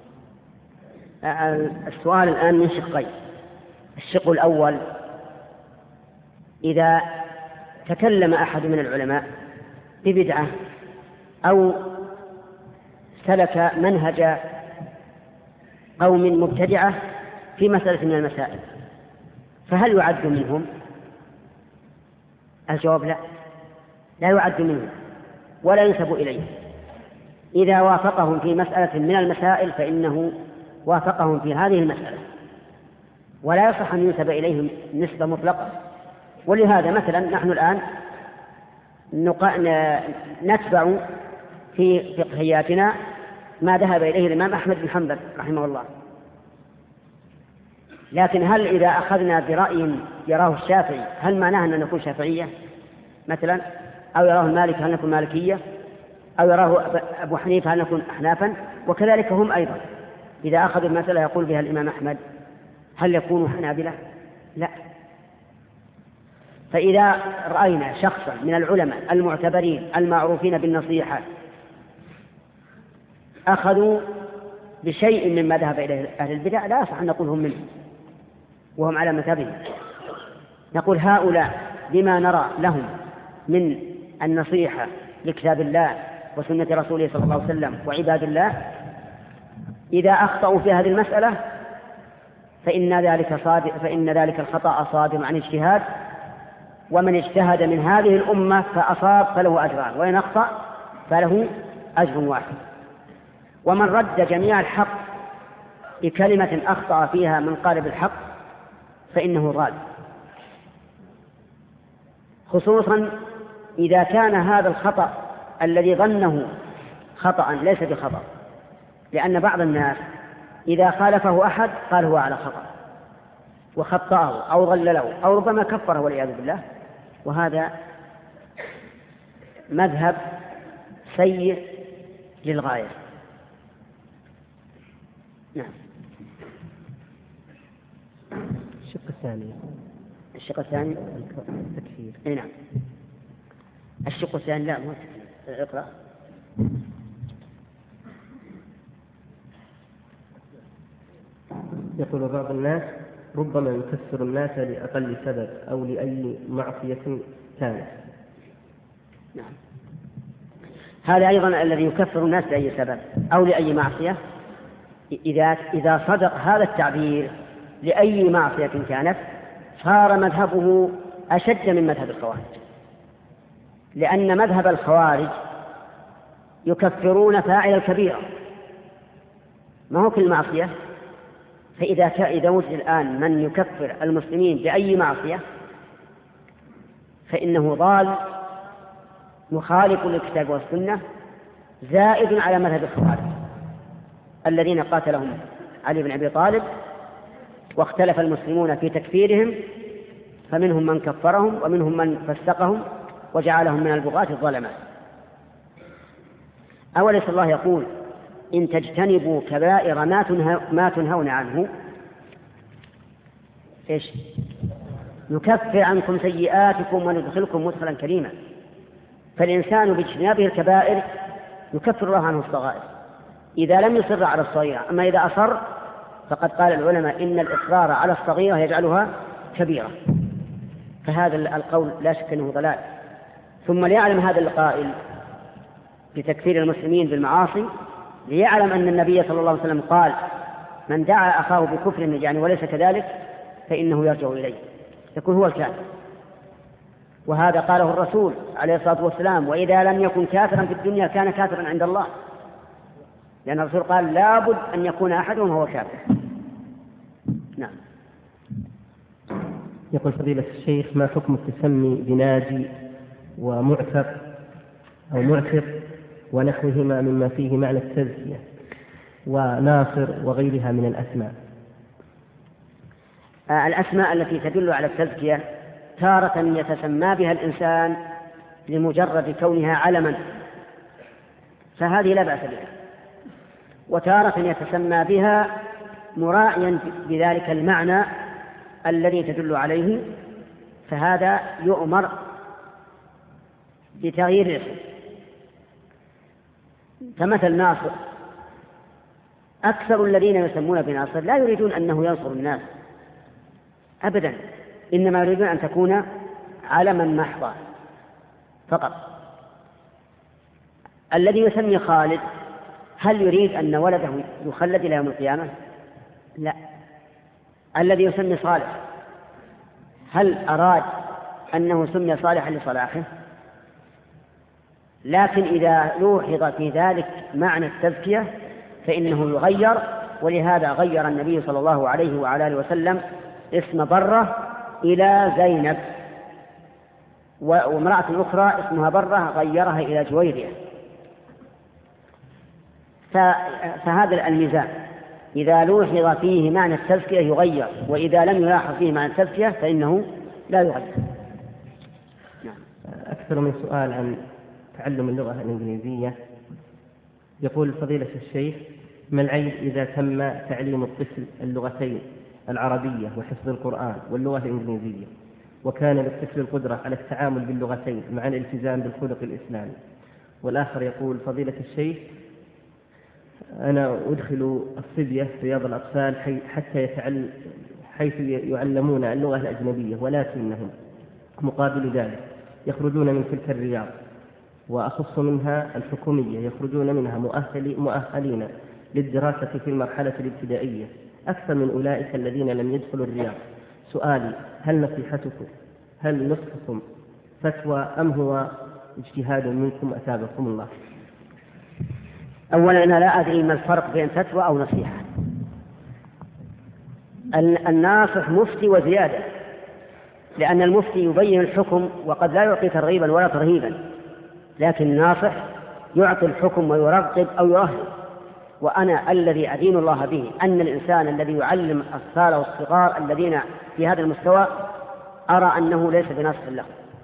Speaker 1: السؤال الآن من شقين. الشق الأول: إذا تكلم أحد من العلماء ببدعة أو سلك منهج قوم مبتدعة في مسألة من المسائل، فهل يعد منهم؟ الجواب لا، لا يعد منهم ولا ينسب إليه. إذا وافقهم في مسألة من المسائل فإنه وافقهم في هذه المسألة، ولا يصح أن ينسب إليهم نسبة مطلقة. ولهذا مثلا نحن الآن نتبع في فقهياتنا ما ذهب إليه الإمام أحمد بن حنبل رحمه الله، لكن هل إذا أخذنا برأي يراه الشافعي هل معناه أن نكون شافعية مثلا، أو يراه المالك هل نكون مالكية، أو يراه أبو حنيفة هل نكون أحنافا؟ وكذلك هم أيضا إذا أخذوا المسألة يقول بها الإمام أحمد هل يكونوا حنابلة؟ لا. فإذا رأينا شخصا من العلماء المعتبرين المعروفين بالنصيحة أخذوا بشيء مما ذهب إليه أهل البدع لا يصح أن نقول هم منهم وهم على مذهبهم. نقول هؤلاء بما نرى لهم من النصيحة لكتاب الله وسنة رسوله صلى الله عليه وسلم وعباد الله، إذا أخطأوا في هذه المسألة فإن ذلك صادق فإن ذلك الخطأ صادر عن اجتهاد، ومن اجتهد من هذه الأمة فأصاب فله أجران، وإن أخطأ فله أجر واحد. ومن رد جميع الحق بكلمة أخطأ فيها من قالب الحق فإنه ضال، خصوصا إذا كان هذا الخطأ الذي ظنه خطأ ليس بخطأ، لأن بعض الناس إذا خالفه أحد قال هو على خطأ وخطأه أو ضلله أو ربما كفره والعياذ بالله، وهذا مذهب سيء للغاية. نعم.
Speaker 2: الشق الثاني
Speaker 1: الشق الثاني
Speaker 2: التكفير.
Speaker 1: اي نعم. الشق الثاني لا مو اقرأ.
Speaker 2: يقول بعض الناس ربما يكفر الناس لأقل سبب أو لأي معصية كانت.
Speaker 1: نعم. هذا أيضا الذي يكفر الناس لأي سبب أو لأي معصية، إذا إذا صدق هذا التعبير لأي معصية كانت صار مذهبه أشد من مذهب الخوارج، لأن مذهب الخوارج يكفرون فاعل الكبيرة، ما هو كل معصية فإذا إذا وجد الآن من يكفر المسلمين بأي معصية فإنه ضال مخالف للكتاب والسنة زائد على مذهب الخوارج الذين قاتلهم علي بن أبي طالب واختلف المسلمون في تكفيرهم، فمنهم من كفرهم ومنهم من فسقهم وجعلهم من البغاة الظلمة. أوليس الله يقول إن تجتنبوا كبائر ما تنهون عنه إيش نكفر عنكم سيئاتكم وندخلكم مدخلا كريما. فالإنسان باجتنابه الكبائر يكفر الله عنه الصغائر إذا لم يصر على الصغيرة. أما إذا أصر فقد قال العلماء إن الإصرار على الصغيرة يجعلها كبيرة، فهذا القول لا شك أنه ضلال. ثم ليعلم هذا القائل بتكفير المسلمين بالمعاصي ليعلم أن النبي صلى الله عليه وسلم قال من دعا أخاه بكفر يعني وليس كذلك فإنه يرجع إليه، يكون هو الكافر. وهذا قاله الرسول عليه الصلاة والسلام وإذا لم يكن كافرا في الدنيا كان كافرا عند الله، لأن الرسول قال لابد أن يكون أحدهم هو كافر. نعم.
Speaker 2: يقول فضيلة الشيخ ما حكم التسمي بناجي ومعتق أو معتق ونحوهما مما فيه معنى التزكية وناصر وغيرها من الأسماء؟
Speaker 1: الأسماء التي تدل على التزكية تارة يتسمى بها الإنسان لمجرد كونها علما فهذه لا بأس بها، وتارة يتسمى بها مراعيا بذلك المعنى الذي تدل عليه فهذا يؤمر بتغيير الاسم. كمثل ناصر، أكثر الذين يسمون بناصر لا يريدون أنه ينصر الناس أبدا، إنما يريدون أن تكون علما محضا فقط. الذي يسمي خالد هل يريد أن ولده يخلد إلى يوم القيامة؟ لا. الذي يسمي صالح هل أراد أنه سمي صالحا لصلاحه؟ لكن إذا لوحظ في ذلك معنى التزكية فإنه يغير، ولهذا غير النبي صلى الله عليه وعلى آله وسلم اسم برة إلى زينب، وامرأة أخرى اسمها برة غيرها إلى جويرية. فهذا الميزان إذا لوحظ فيه معنى التزكية يغير، وإذا لم يلاحظ فيه معنى التزكية فإنه لا يغير.
Speaker 2: أكثر من سؤال عن تعلم اللغة الإنجليزية. يقول فضيلة الشيخ ما العيب إذا تم تعليم الطفل اللغتين العربية وحفظ القرآن واللغة الإنجليزية وكان للطفل القدرة على التعامل باللغتين مع الالتزام بالخلق الإسلامي؟ والآخر يقول فضيلة الشيخ أنا أدخل الصبية في رياض الأطفال حتى يتعلم حيث يعلمون اللغة الأجنبية، ولكنهم مقابل ذلك يخرجون من تلك الرياض وأخص منها الحكومية يخرجون منها مؤهل مؤهلين للدراسة في المرحلة الابتدائية أكثر من أولئك الذين لم يدخلوا الرياض. سؤالي هل نصيحتكم هل نصحكم فتوى أم هو اجتهاد منكم أتابكم الله؟
Speaker 1: أولا أنا لا أدري ما الفرق بين فتوى أو نصيحة. الناصح مفتي وزيادة، لأن المفتي يبين الحكم وقد لا يعطي ترغيبا ولا ترهيبا، لكن الناصح يعطي الحكم ويرغب أو يرهب. وأنا الذي أدين الله به أن الإنسان الذي يعلم الأطفال والصغار الذين في هذا المستوى أرى أنه ليس بناصح له.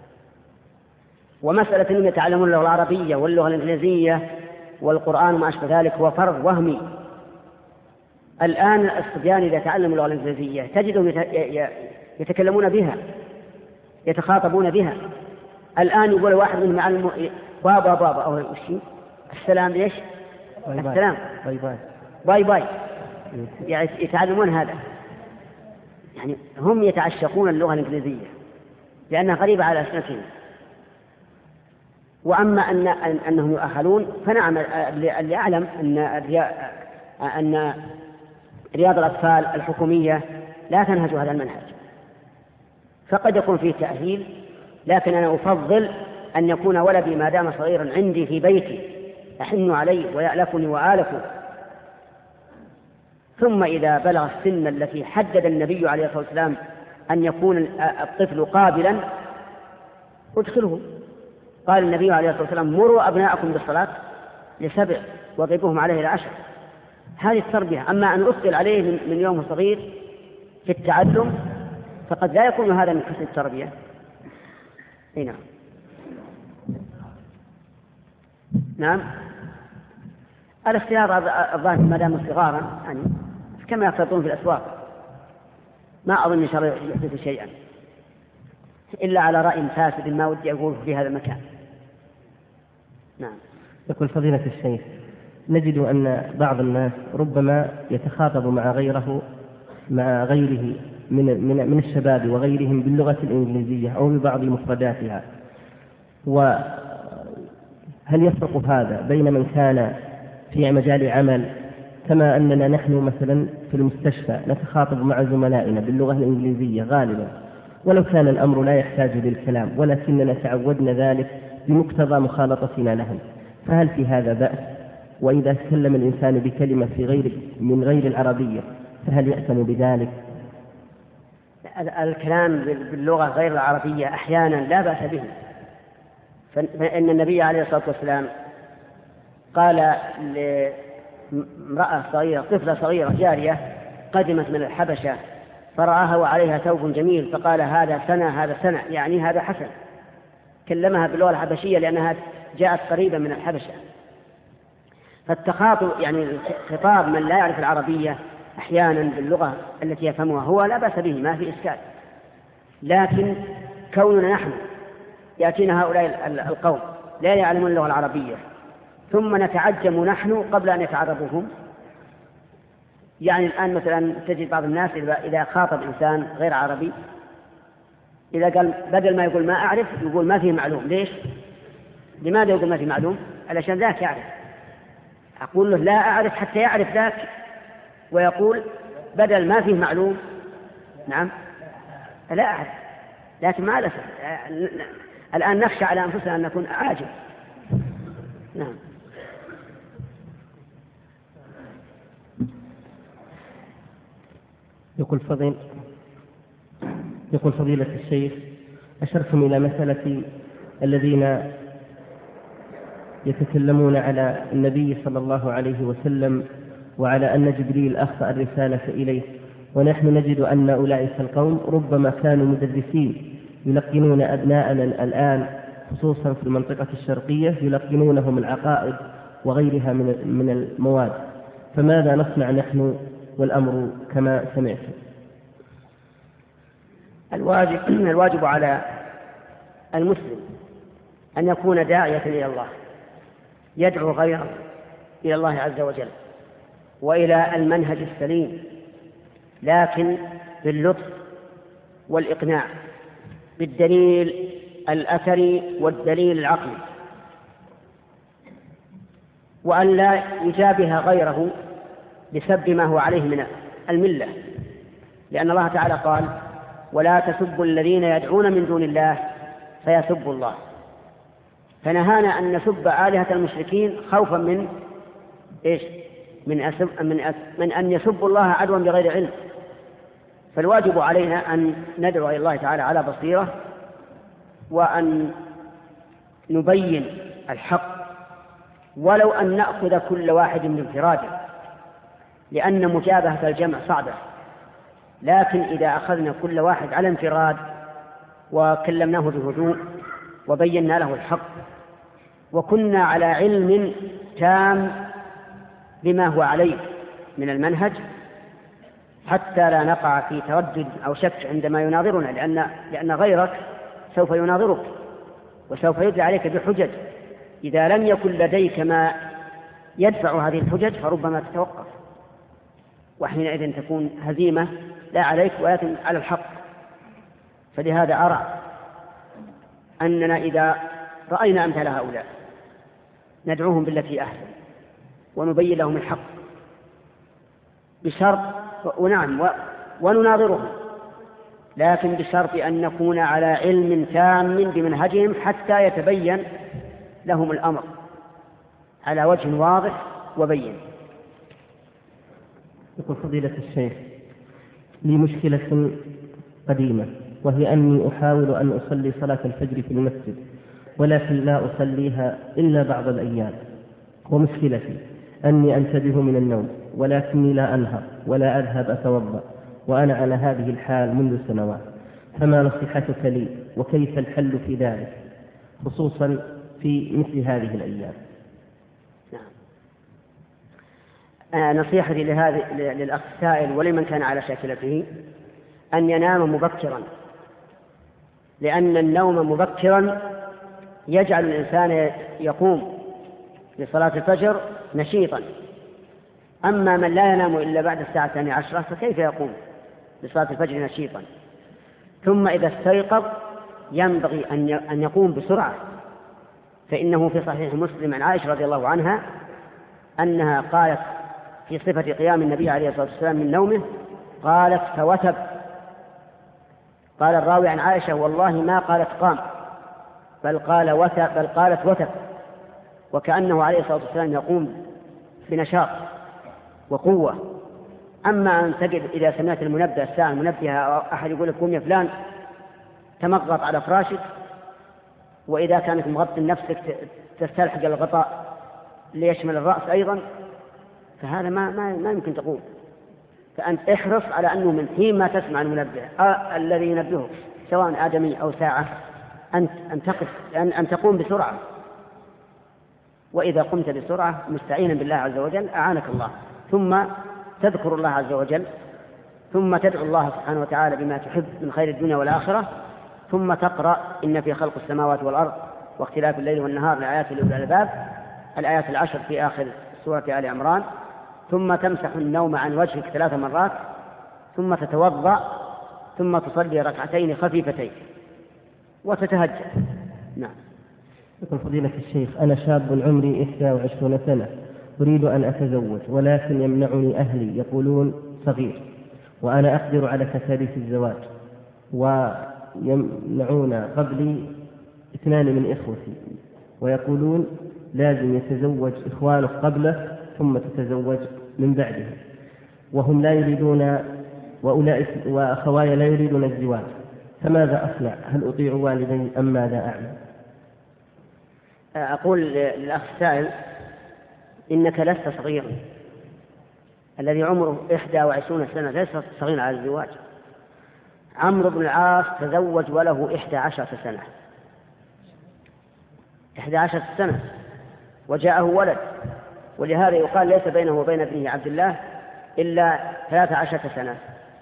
Speaker 1: ومسألة أنهم يتعلمون اللغة العربية واللغة الإنجليزية والقرآن وما أشبه ذلك هو فرض وهمي. الآن الصبيان إذا تعلموا اللغة الإنجليزية تجدهم يتكلمون بها يتخاطبون بها. الآن يقول واحد منهم يعلم بابا بابا أو وشي السلام ليش
Speaker 2: باي باي.
Speaker 1: السلام
Speaker 2: باي باي
Speaker 1: باي باي يعني يتعلمون هذا. يعني هم يتعشقون اللغة الإنجليزية لأنها قريبة على ألسنتهم. وأما أن أنهم يؤهلون فنعم، اللي أعلم أن أن رياض الأطفال الحكومية لا تنهج هذا المنهج، فقد يكون فيه تأهيل، لكن أنا أفضل أن يكون ولدي ما دام صغيرا عندي في بيتي يحن علي ويألفني وآلفه، ثم إذا بلغ السن التي حدد النبي عليه الصلاة والسلام أن يكون الطفل قابلا ادخله. قال النبي عليه الصلاة والسلام مروا أبناءكم بالصلاة لسبع واضربوهم عليه إلى عشر. هذه التربية. أما أن أثقل عليه من يوم صغير في التعلم فقد لا يكون هذا من حسن التربية. نعم نعم الاختيار الظاهر ما دام صغارا يعني كما يختلطون في الأسواق، ما أظن شرع يحدث شيئا إلا على رأي فاسد ما ودي أقول في هذا المكان. نعم.
Speaker 2: يقول فضيلة الشيخ نجد أن بعض الناس ربما يتخاطب مع غيره مع غيره من من من الشباب وغيرهم باللغة الإنجليزية أو ببعض مفرداتها، وهل يفرق هذا بين من كان في مجال عمل كما أننا نحن مثلا في المستشفى نتخاطب مع زملائنا باللغة الإنجليزية غالبا ولو كان الأمر لا يحتاج للكلام ولكننا تعودنا ذلك بمقتضى مخالطتنا لهم، فهل في هذا بأس؟ وإذا تكلم الإنسان بكلمة في غير من غير العربية فهل يأثم بذلك؟
Speaker 1: الكلام باللغة غير العربية أحيانا لا بأس به، فإن النبي عليه الصلاة والسلام قال لامرأة صغيرة طفلة صغيرة جارية قدمت من الحبشة فرآها وعليها ثوب جميل فقال هذا سنة هذا سنة يعني هذا حسن، كلمها باللغة الحبشية لأنها جاءت قريبا من الحبشة. فالتخاطب يعني خطاب من لا يعرف العربية أحيانا باللغة التي يفهمها هو لا بأس به ما في إشكال، لكن كوننا نحن يأتينا هؤلاء القوم لا يعلمون اللغة العربية ثم نتعجم نحن قبل أن يتعربوا هم، يعني الآن مثلا تجد بعض الناس إذا خاطب إنسان غير عربي إذا قال بدل ما يقول ما أعرف يقول ما فيه معلوم. ليش؟ لماذا يقول ما فيه معلوم؟ علشان ذاك يعرف. أقول له لا أعرف حتى يعرف ذاك ويقول بدل ما فيه معلوم نعم لا أعرف، لكن مع الأسف الآن نخشى على أنفسنا أن نكون أعاجم. نعم.
Speaker 2: يقول فضيل يقول فضيلة الشيخ أشرتم إلى مسألة الذين يتكلمون على النبي صلى الله عليه وسلم وعلى أن جبريل أخطأ الرسالة إليه، ونحن نجد أن أولئك القوم ربما كانوا مدرسين يلقنون أبناءنا الآن خصوصا في المنطقة الشرقية يلقنونهم العقائد وغيرها من المواد، فماذا نصنع نحن والأمر كما سمعت؟
Speaker 1: الواجب, الواجب على المسلم أن يكون داعية إلى الله يدعو غيره إلى الله عز وجل وإلى المنهج السليم، لكن باللطف والإقناع بالدليل الأثري والدليل العقلي، وأن لا يجابه غيره بسب ما هو عليه من الملة، لأن الله تعالى قال ولا تسبوا الذين يدعون من دون الله فيسبوا الله، فنهانا أن نسب آلهة المشركين خوفا من إيش؟ من, أسب من, أس من أن يسبوا الله عدوا بغير علم. فالواجب علينا أن ندعو إلى الله تعالى على بصيرة وأن نبين الحق ولو أن نأخذ كل واحد من انفراده، لأن مجابهة الجمع صعبة، لكن إذا أخذنا كل واحد على انفراد وكلمناه بهدوء وبينا له الحق وكنا على علم تام بما هو عليه من المنهج حتى لا نقع في تردد أو شك عندما يناظرنا، لأن, لأن غيرك سوف يناظرك وسوف يدعي عليك بحجج، إذا لم يكن لديك ما يدفع هذه الحجج فربما تتوقف، وحينئذ تكون هزيمة لا عليك ولكن على الحق. فلهذا أرى أننا إذا رأينا أمثال هؤلاء ندعوهم بالتي أحسن ونبين لهم الحق بشرط ونعم ونناظرهم، لكن بشرط أن نكون على علم تام بمنهجهم حتى يتبين لهم الأمر على وجه واضح وبين.
Speaker 2: يقول فضيلة الشيخ: لي مشكلة قديمة، وهي أني أحاول أن أصلي صلاة الفجر في المسجد، ولكن لا أصليها إلا بعض الأيام. ومشكلتي أني أنتبه من النوم، ولكني لا أنهض ولا أذهب أتوضأ، وأنا على هذه الحال منذ سنوات. فما نصيحتك لي، وكيف الحل في ذلك، خصوصا في مثل هذه الأيام؟
Speaker 1: نعم. آه نصيحتي لهذه للأخ السائل ولمن كان على شاكلته أن ينام مبكرا، لأن النوم مبكرا يجعل الإنسان يقوم لصلاة الفجر نشيطا. أما من لا ينام إلا بعد الساعة الثانية عشرة فكيف يقوم لصلاة الفجر نشيطا؟ ثم إذا استيقظ ينبغي أن يقوم بسرعة، فإنه في صحيح مسلم عن عائشة رضي الله عنها أنها قالت في صفة قيام النبي عليه الصلاة والسلام من نومه، قالت فوتب. قال الراوي عن عائشة: والله ما قالت قام، بل قال وتب، بل قالت وتب، وكأنه عليه الصلاة والسلام يقوم بنشاط وقوة. أما أن تجد إذا سمعت المنبه الساعة المنبهة أو أحد يقول لك قم يا فلان تمغط على فراشك، وإذا كانت مغطي نفسك تستلحق الغطاء ليشمل الرأس أيضا، فهذا ما, ما, ما يمكن تقوم. فأنت احرص على أنه من حين ما تسمع المنبه آه الذي ينبهك سواء آدمي أو ساعة أن, أن, تقف أن, أن تقوم بسرعة. وإذا قمت بسرعة مستعينا بالله عز وجل أعانك الله، ثم تذكر الله عز وجل، ثم تدعو الله سبحانه وتعالى بما تحب من خير الدنيا والآخرة، ثم تقرأ إن في خلق السماوات والأرض واختلاف الليل والنهار لآيات لأولي الألباب، الآيات العشر في آخر سورة آل عمران، ثم تمسح النوم عن وجهك ثلاث مرات، ثم تتوضأ، ثم تصلي ركعتين خفيفتين وتتهجد. نعم.
Speaker 2: يقول فضيلة الشيخ: أنا شاب عمري إحدى وعشرين سنة، أريد أن أتزوج، ولكن يمنعني أهلي، يقولون صغير، وأنا أقدر على تكاليف الزواج، ويمنعون قبلي اثنان من إخوتي، ويقولون لازم يتزوج إخوانه قبله ثم تتزوج من بعده، وهم لا يريدون، وأولئك وأخواي لا يريدون الزواج، فماذا أصنع؟ هل أطيع والدي أم ماذا أعمل؟
Speaker 1: أقول للأخ السائل: إنك لست صغيرا، الذي عمره إحدى وعشرون سنة ليس صغيرا على الزواج. عمرو بن العاص تزوج وله إحدى عشرة سنة، إحدى عشرة سنة وجاءه ولد، ولهذا يقال ليس بينه وبين ابنه عبد الله إلا ثلاث عشرة سنة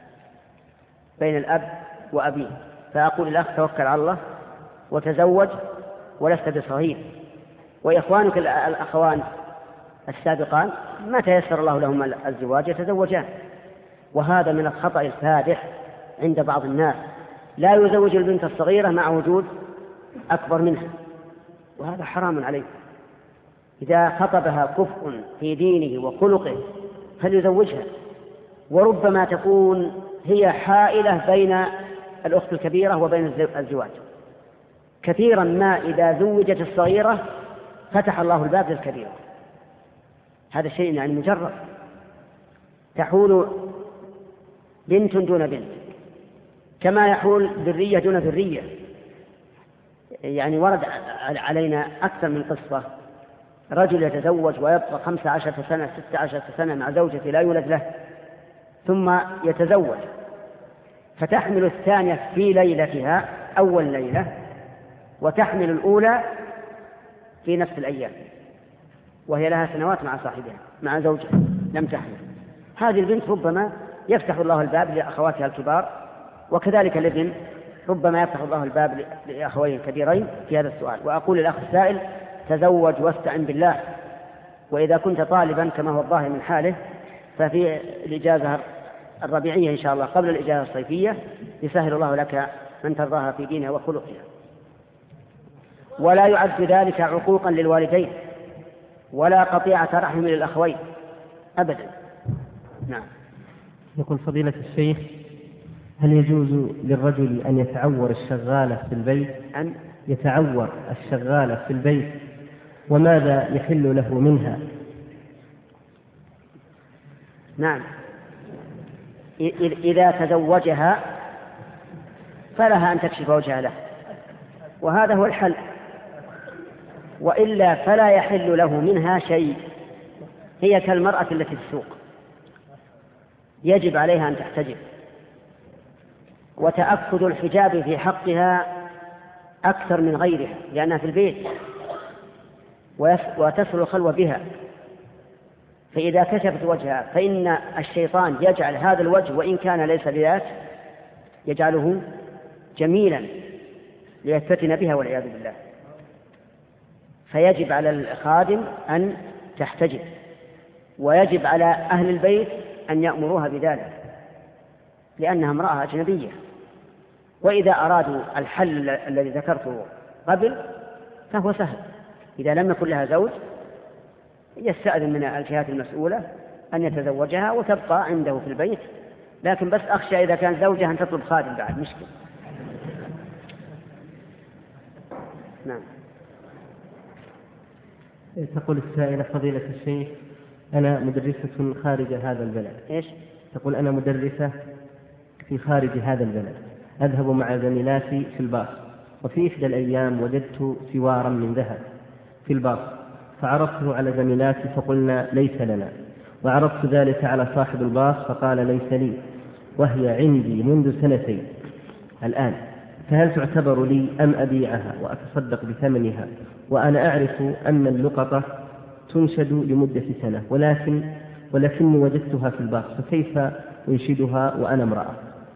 Speaker 1: بين الأب وأبيه. فأقول الأخ: توكل على الله وتزوج ولست بصغير. وإخوانك الأخوان السابقان ما تيسر الله لهم الزواج يتزوجان، وهذا من الخطأ الفادح عند بعض الناس، لا يزوج البنت الصغيرة مع وجود أكبر منها، وهذا حرام عليه. إذا خطبها كفء في دينه وخلقه فليزوجها، وربما تكون هي حائلة بين الأخت الكبيرة وبين الزواج. كثيرا ما إذا زوجت الصغيرة فتح الله الباب للكبيرة. هذا شيء يعني مجرد، تحول بنت دون بنت، كما يحول ذرية دون ذرية. يعني ورد علينا أكثر من قصة، رجل يتزوج ويبقى خمس عشرة سنة ست عشرة سنة مع زوجته لا يولد له، ثم يتزوج فتحمل الثانية في ليلتها أول ليلة، وتحمل الأولى في نفس الأيام، وهي لها سنوات مع صاحبها مع زوجها لم تحمل. هذه البنت ربما يفتح الله الباب لأخواتها الكبار، وكذلك الابن ربما يفتح الله الباب لأخوين الكبيرين في هذا السؤال. وأقول للأخ السائل: تزوج واستعن بالله، وإذا كنت طالبا كما هو الظاهر من حاله ففي الإجازة الربيعية إن شاء الله قبل الإجازة الصيفية يسهل الله لك من ترضاها في دينها وخلقها. ولا يعد ذلك عقوقا للوالدين ولا قطيعة رحم للأخوين أبدا. نعم.
Speaker 2: يقول فضيلة الشيخ: هل يجوز للرجل أن يتعور الشغالة في البيت؟
Speaker 1: أن
Speaker 2: يتعور الشغالة في البيت، وماذا يحل له منها؟
Speaker 1: نعم، إذا تزوجها فلها أن تكشف وجهها له، وهذا هو الحل، وإلا فلا يحل له منها شيء. هي كالمرأة التي في السوق، يجب عليها أن تحتجب، وتأكد الحجاب في حقها أكثر من غيرها لأنها في البيت وتسهل الخلوة بها. فإذا كشفت وجهها فإن الشيطان يجعل هذا الوجه وإن كان ليس بذات يجعله جميلا ليفتتن بها والعياذ بالله. فيجب على الخادم أن تحتجب، ويجب على أهل البيت أن يأمروها بذلك لأنها امرأة أجنبية. وإذا أرادوا الحل الذي ذكرته قبل فهو سهل، إذا لم يكن لها زوج يستأذن من الجهات المسؤولة أن يتزوجها وتبقى عنده في البيت، لكن بس أخشى إذا كان زوجها أن تطلب خادم بعد مشكلة. نعم.
Speaker 2: تقول السائلة فضيلة الشيخ أنا مدرسة خارج هذا البلد.
Speaker 1: إيش؟
Speaker 2: تقول أنا مدرسة في خارج هذا البلد، أذهب مع زميلاتي في الباص، وفي إحدى الأيام وجدت سوارا من ذهب في الباص فعرضته على زميلاتي فقلنا ليس لنا، وعرضت ذلك على صاحب الباص فقال ليس لي، وهي عندي منذ سنتين الآن، فهل تعتبر لي أم أبيعها وأتصدق بثمنها؟ وأنا أعرف أن اللقطة تنشد لمدة سنة ولكن ولكني وجدتها في الباص، فكيف أنشدها وأنا امرأة؟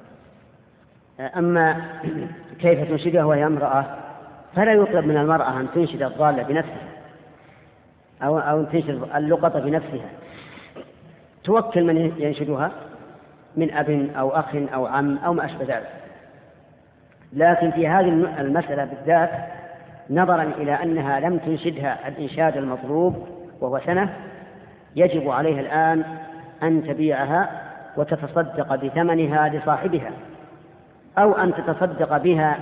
Speaker 1: أما كيف تنشدها وهي امرأة فلا يطلب من المرأة أن تنشد الضالة بنفسها أو أو تنشد اللقطة بنفسها، توكل من ينشدها من أب أو أخ أو عم أو ما أشبه ذلك. لكن في هذه المسألة بالذات نظرا إلى أنها لم تنشدها الإنشاد المطلوب وهو سنة، يجب عليها الآن أن تبيعها وتتصدق بثمنها لصاحبها، أو أن تتصدق بها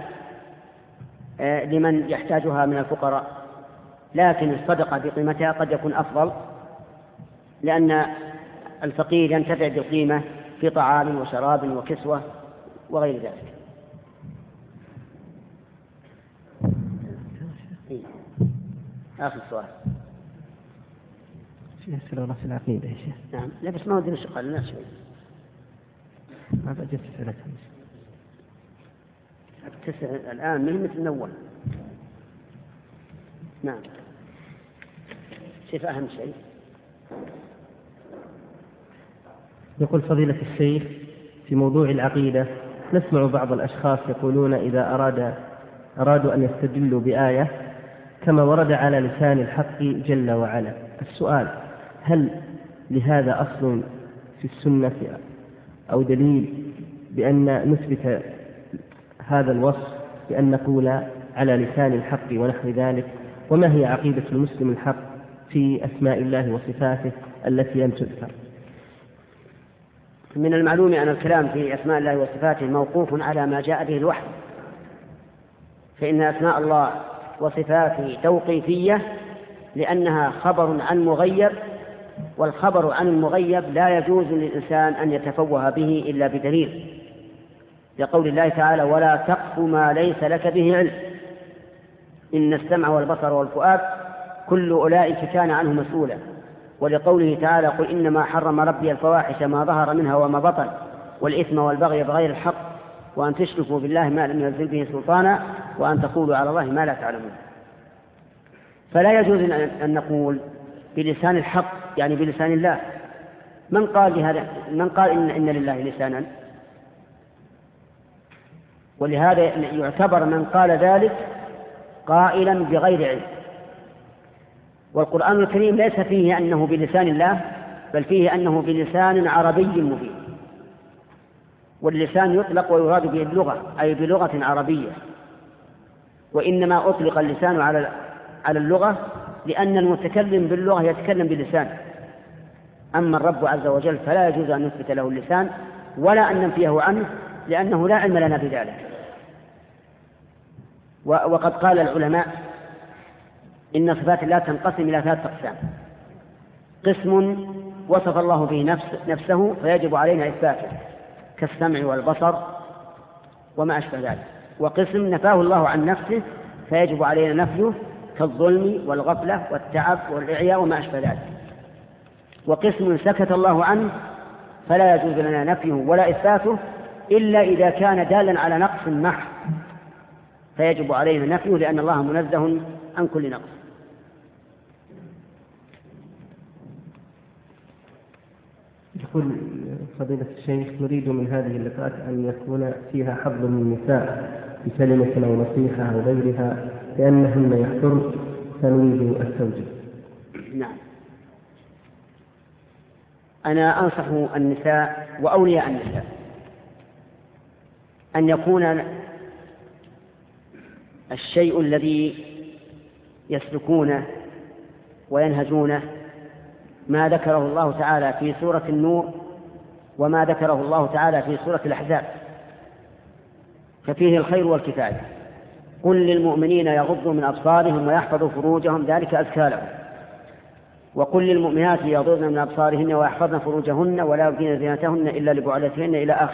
Speaker 1: لمن يحتاجها من الفقراء، لكن الصدقة بقيمتها قد يكون أفضل لأن الفقير ينتفع بالقيمة في طعام وشراب وكسوة وغير ذلك. آخر سؤال.
Speaker 2: يسأل الله في العقيدة يا شيخ.
Speaker 1: نعم، لا بس ما ودي نشغل الناس شوي.
Speaker 2: ما بجد تسألك.
Speaker 1: تسأل الآن من مثل الأول. نعم. شوف أهم شيء.
Speaker 2: يقول فضيلة الشيخ في موضوع العقيدة نسمع بعض الأشخاص يقولون إذا أراد أرادوا أن يستدلوا بآية كما ورد على لسان الحق جل وعلا. السؤال: هل لهذا أصل في السنة أو دليل بأن نثبت هذا الوصف بأن نقول على لسان الحق ونحو ذلك؟ وما هي عقيدة المسلم الحق في أسماء الله وصفاته التي لم تذكر؟
Speaker 1: من المعلوم أن الكلام في أسماء الله وصفاته موقوف على ما جاء به الوحي، فإن أسماء الله وصفاته توقيفية لأنها خبر عن مغيب، والخبر عن المغيب لا يجوز للإنسان أن يتفوه به إلا بدليل، لقول الله تعالى: ولا تقف ما ليس لك به علم إن السمع والبصر والفؤاد كل أولئك كان عنه مسؤولا. ولقوله تعالى: قل إنما حرم ربي الفواحش ما ظهر منها وما بطن والإثم والبغي بغير الحق وأن تشركوا بالله ما لم ينزل به سلطانا وأن تقولوا على الله ما لا تعلمون. فلا يجوز أن نقول بلسان الحق يعني بلسان الله. من قال لهذا؟ من قال إن, إن لله لسانا؟ ولهذا يعتبر من قال ذلك قائلا بغير علم. والقرآن الكريم ليس فيه أنه بلسان الله، بل فيه أنه بلسان عربي مبين. واللسان يطلق ويراد به اللغة أي بلغة عربية، وإنما أطلق اللسان على على اللغة لأن المتكلم باللغة يتكلم باللسان. أما الرب عز وجل فلا يجوز أن نثبت له اللسان ولا أن ننفيه عنه لأنه لا علم لنا بذلك. وقد قال العلماء إن صفات الله تنقسم إلى ثلاثة أقسام: قسم وصف الله به نفس نفسه فيجب علينا إثباته، كالسمع والبصر وما أشبه ذلك. وقسم نفاه الله عن نفسه فيجب علينا نفيه كالظلم والغفلة والتعب والإعياء وما أشبه ذلك. وقسم سكت الله عنه فلا يجوز لنا نفيه ولا إثباته إلا إذا كان دالا على نقص محض فيجب علينا نفيه لأن الله منزه عن كل نقص.
Speaker 2: يقول فضيلة الشيخ نريد من هذه اللقاءات أن يكون فيها حظ من النساء بكلمة أو نصيحة أو غيرها لأنهن يحضرن فنريد التوجيه.
Speaker 1: نعم، أنا أنصح النساء وأولياء النساء أن يكون الشيء الذي يسلكونه وينهجونه ما ذكره الله تعالى في سورة النور وما ذكره الله تعالى في سورة الأحزاب، ففيه الخير والكفاية. قل للمؤمنين يغضوا من أبصارهم ويحفظوا فروجهم ذلك أزكى لهم، وقل للمؤمنات يغضضن من أبصارهن ويحفظن فروجهن ولا يبدين زينتهن إلا لبعولتهن إلى آخر.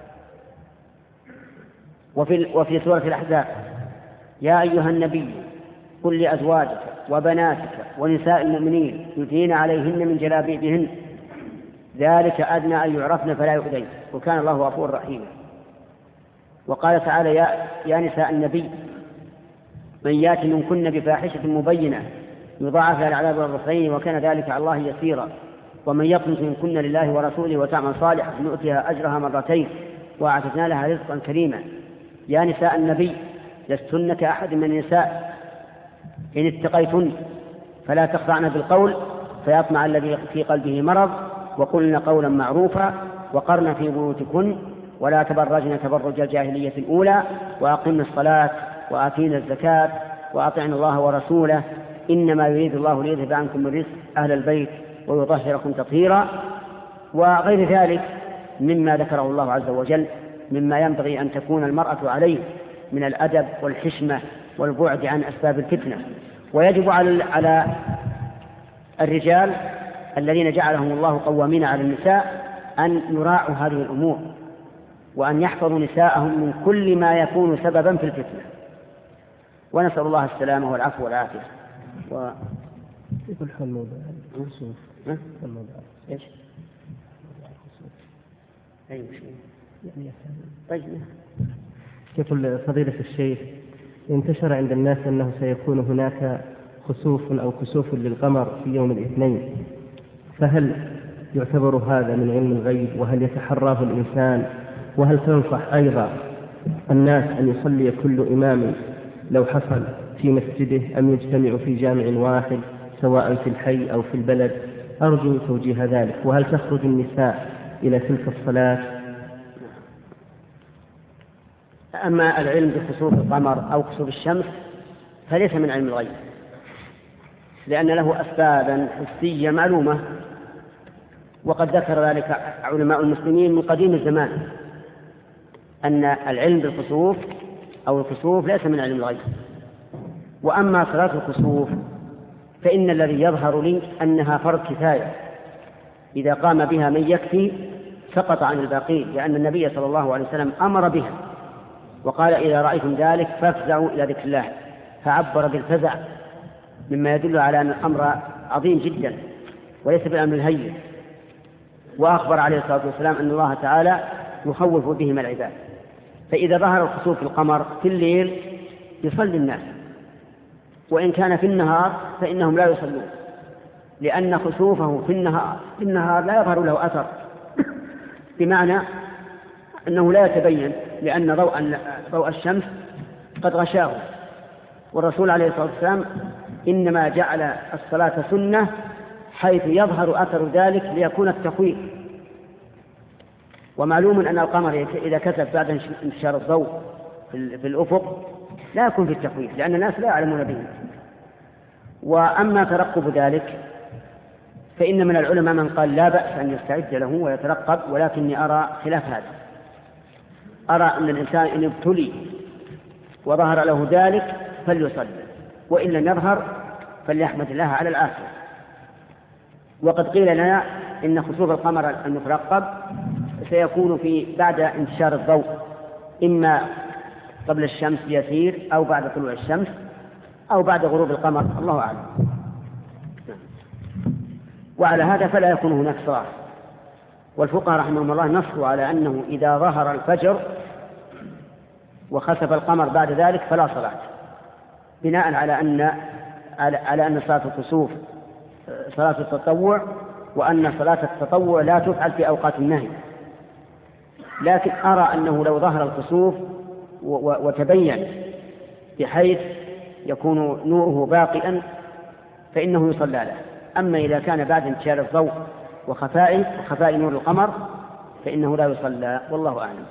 Speaker 1: وفي, وفي سورة الأحزاب يا أيها النبي قل لأزواجك وبناتك ونساء المؤمنين يدين عليهن من جلابيبهن ذلك أدنى أن يعرفن فلا يؤذين وكان الله غفورا رحيما. وقال تعالى يا, يا نساء النبي من يأت منكن بفاحشة مبينة يضاعف لها العذاب والضعفين وكان ذلك على الله يسيرا ومن يقنت منكن لله ورسوله وتعمل صالحا نؤتها أجرها مرتين وأعتدنا لها رزقا كريما. يا نساء النبي لستن كأحد من النساء إن اتقيتن فلا تخضعن بالقول فيطمع الذي في قلبه مرض وقلن قولا معروفا وقرن في بيوتكن ولا تبرجن تبرج الجاهلية الأولى وأقمن الصلاة وآتينا الزكاة وأطعن الله ورسوله إنما يريد الله ليذهب عنكم الرزق أهل البيت ويطهركم تطهيرا وغير ذلك مما ذكره الله عز وجل مما ينبغي أن تكون المرأة عليه من الأدب والحشمة والبعد عن أسباب الفتنة. ويجب على الرجال الذين جعلهم الله قوامين على النساء أن يراعوا هذه الأمور وأن يحفظوا نساءهم من كل ما يكون سببا في الفتنة، ونسأل الله السلامة والعفو والعافية. و...
Speaker 2: يقول حول موضوع الخصوص الموضوع
Speaker 1: ايش؟ أي مشكلة
Speaker 2: يعني
Speaker 1: طيب.
Speaker 2: يقول فضيلة الشيخ انتشر عند الناس أنه سيكون هناك خسوف أو كسوف للقمر في يوم الاثنين، فهل يعتبر هذا من علم الغيب وهل يتحراه الإنسان؟ وهل تنصح أيضا الناس أن يصلي كل إمام لو حصل في مسجده أم يجتمع في جامع واحد سواء في الحي أو في البلد؟ أرجو توجيه ذلك. وهل تخرج النساء إلى تلك الصلاة؟
Speaker 1: أما العلم بخسوف القمر أو كسوف الشمس فليس من علم الغيب لأن له أسبابا حسية معلومة وقد ذكر ذلك علماء المسلمين من قديم الزمان أن العلم بالخسوف أو الكسوف ليس من علم الغيب. وأما صلاة الكسوف فإن الذي يظهر لي أنها فرض كفاية إذا قام بها من يكفي سقط عن الباقين لأن النبي صلى الله عليه وسلم أمر بها وقال إذا رأيتم ذلك فافزعوا إلى ذكر الله فعبر بالفزع مما يدل على أن الأمر عظيم جدا وليس بالأمر الهين. وأخبر عليه الصلاة والسلام أن الله تعالى يخوف بهم العباد. فإذا ظهر الخسوف في القمر في الليل يصلي الناس وإن كان في النهار فإنهم لا يصلون لأن خسوفه في النهار, في النهار لا يظهر له أثر بمعنى أنه لا يتبين لأن ضوء, ضوء الشمس قد غشاه. والرسول عليه الصلاة والسلام إنما جعل الصلاة سنة حيث يظهر أثر ذلك ليكون التخويف. ومعلوم أن القمر إذا كسف بعد انتشار الضوء في الأفق لا يكون في التخويف لأن الناس لا يعلمون به. وأما ترقب ذلك فإن من العلماء من قال لا بأس أن يستعد له ويترقب ولكني أرى خلاف هذا. أرى أن الإنسان إن ابتلي وظهر له ذلك فليصلي وإن لم يظهر فليحمد الله على العافية. وقد قيل لنا إن خسوف القمر المترقب سيكون في بعد انتشار الضوء، إما قبل الشمس يسير أو بعد طلوع الشمس أو بعد غروب القمر، الله أعلم. وعلى هذا فلا يكون هناك صلاة. والفقهاء رحمهم الله نصوا على أنه إذا ظهر الفجر وخسف القمر بعد ذلك فلا صلاة، بناء على أن على أن صلاة الكسوف صلاة التطوع، وأن صلاة التطوع لا تفعل في أوقات النهي. لكن أرى أنه لو ظهر الكسوف وتبين بحيث يكون نوره باقيا فإنه يصلى له. أما إذا كان بعد انتشار الضوء وخفاء وخفاء نور القمر فإنه لا يصلى، والله أعلم.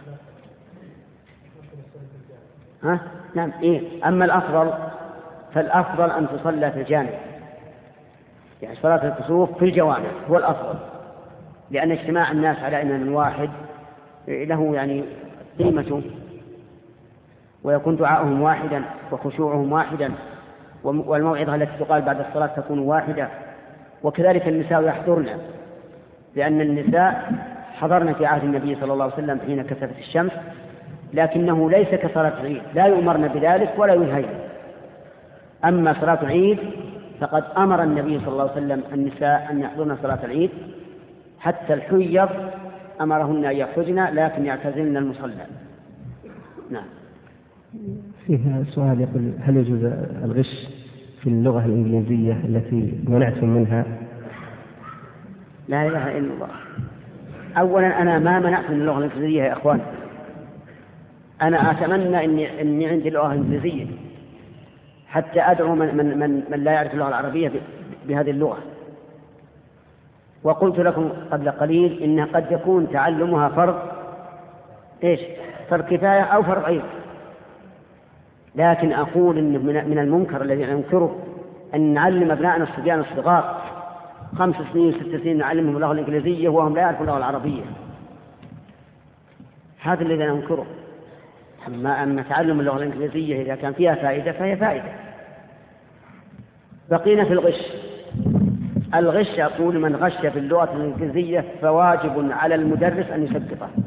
Speaker 1: ها؟ نعم. إيه؟ أما الأفضل فالأفضل أن تصلى في الجامع، يعني صلاة الكسوف في الجوامع هو الأفضل، لأن اجتماع الناس على إمام واحد له يعني قيمته، ويكون دعاؤهم واحدا وخشوعهم واحدا، والموعظة التي تقال بعد الصلاة تكون واحدة. وكذلك النساء يحضرن، لأن النساء حضرن في عهد النبي صلى الله عليه وسلم حين كسفت الشمس، لكنه ليس كصلاة العيد، لا يؤمرن بذلك ولا ينهين. أما صلاة العيد فقد أمر النبي صلى الله عليه وسلم النساء أن يحضرن صلاة العيد، حتى الحيض أمرهن أن يخرجن لكن يعتزلن المصلى. نعم.
Speaker 2: فيها سؤال يقول: هل يجوز الغش في اللغة الإنجليزية التي منعتم منها؟
Speaker 1: لا إله إلا الله. أولا أنا ما منعت من اللغة الإنجليزية يا إخوان، أنا أتمنى إني, إني عندي اللغة الإنجليزية حتى أدعو من, من, من, من لا يعرف اللغة العربية بهذه اللغة. وقلت لكم قبل قليل إن قد يكون تعلمها فرض إيش؟ فرض كفاية أو فرض عين. لكن أقول إن من المنكر الذي ننكره أن نعلم أبنائنا الصبيان الصغار خمس سنين ست سنين نعلمهم اللغة الإنجليزية وهم لا يعرفون اللغة العربية. هذا الذي ننكره. أما أن تعلم اللغة الإنجليزية إذا كان فيها فائدة فهي فائدة. بقينا في الغش. الغش أقول من غش في اللغة الإنجليزية فواجب على المدرس أن يسقطه.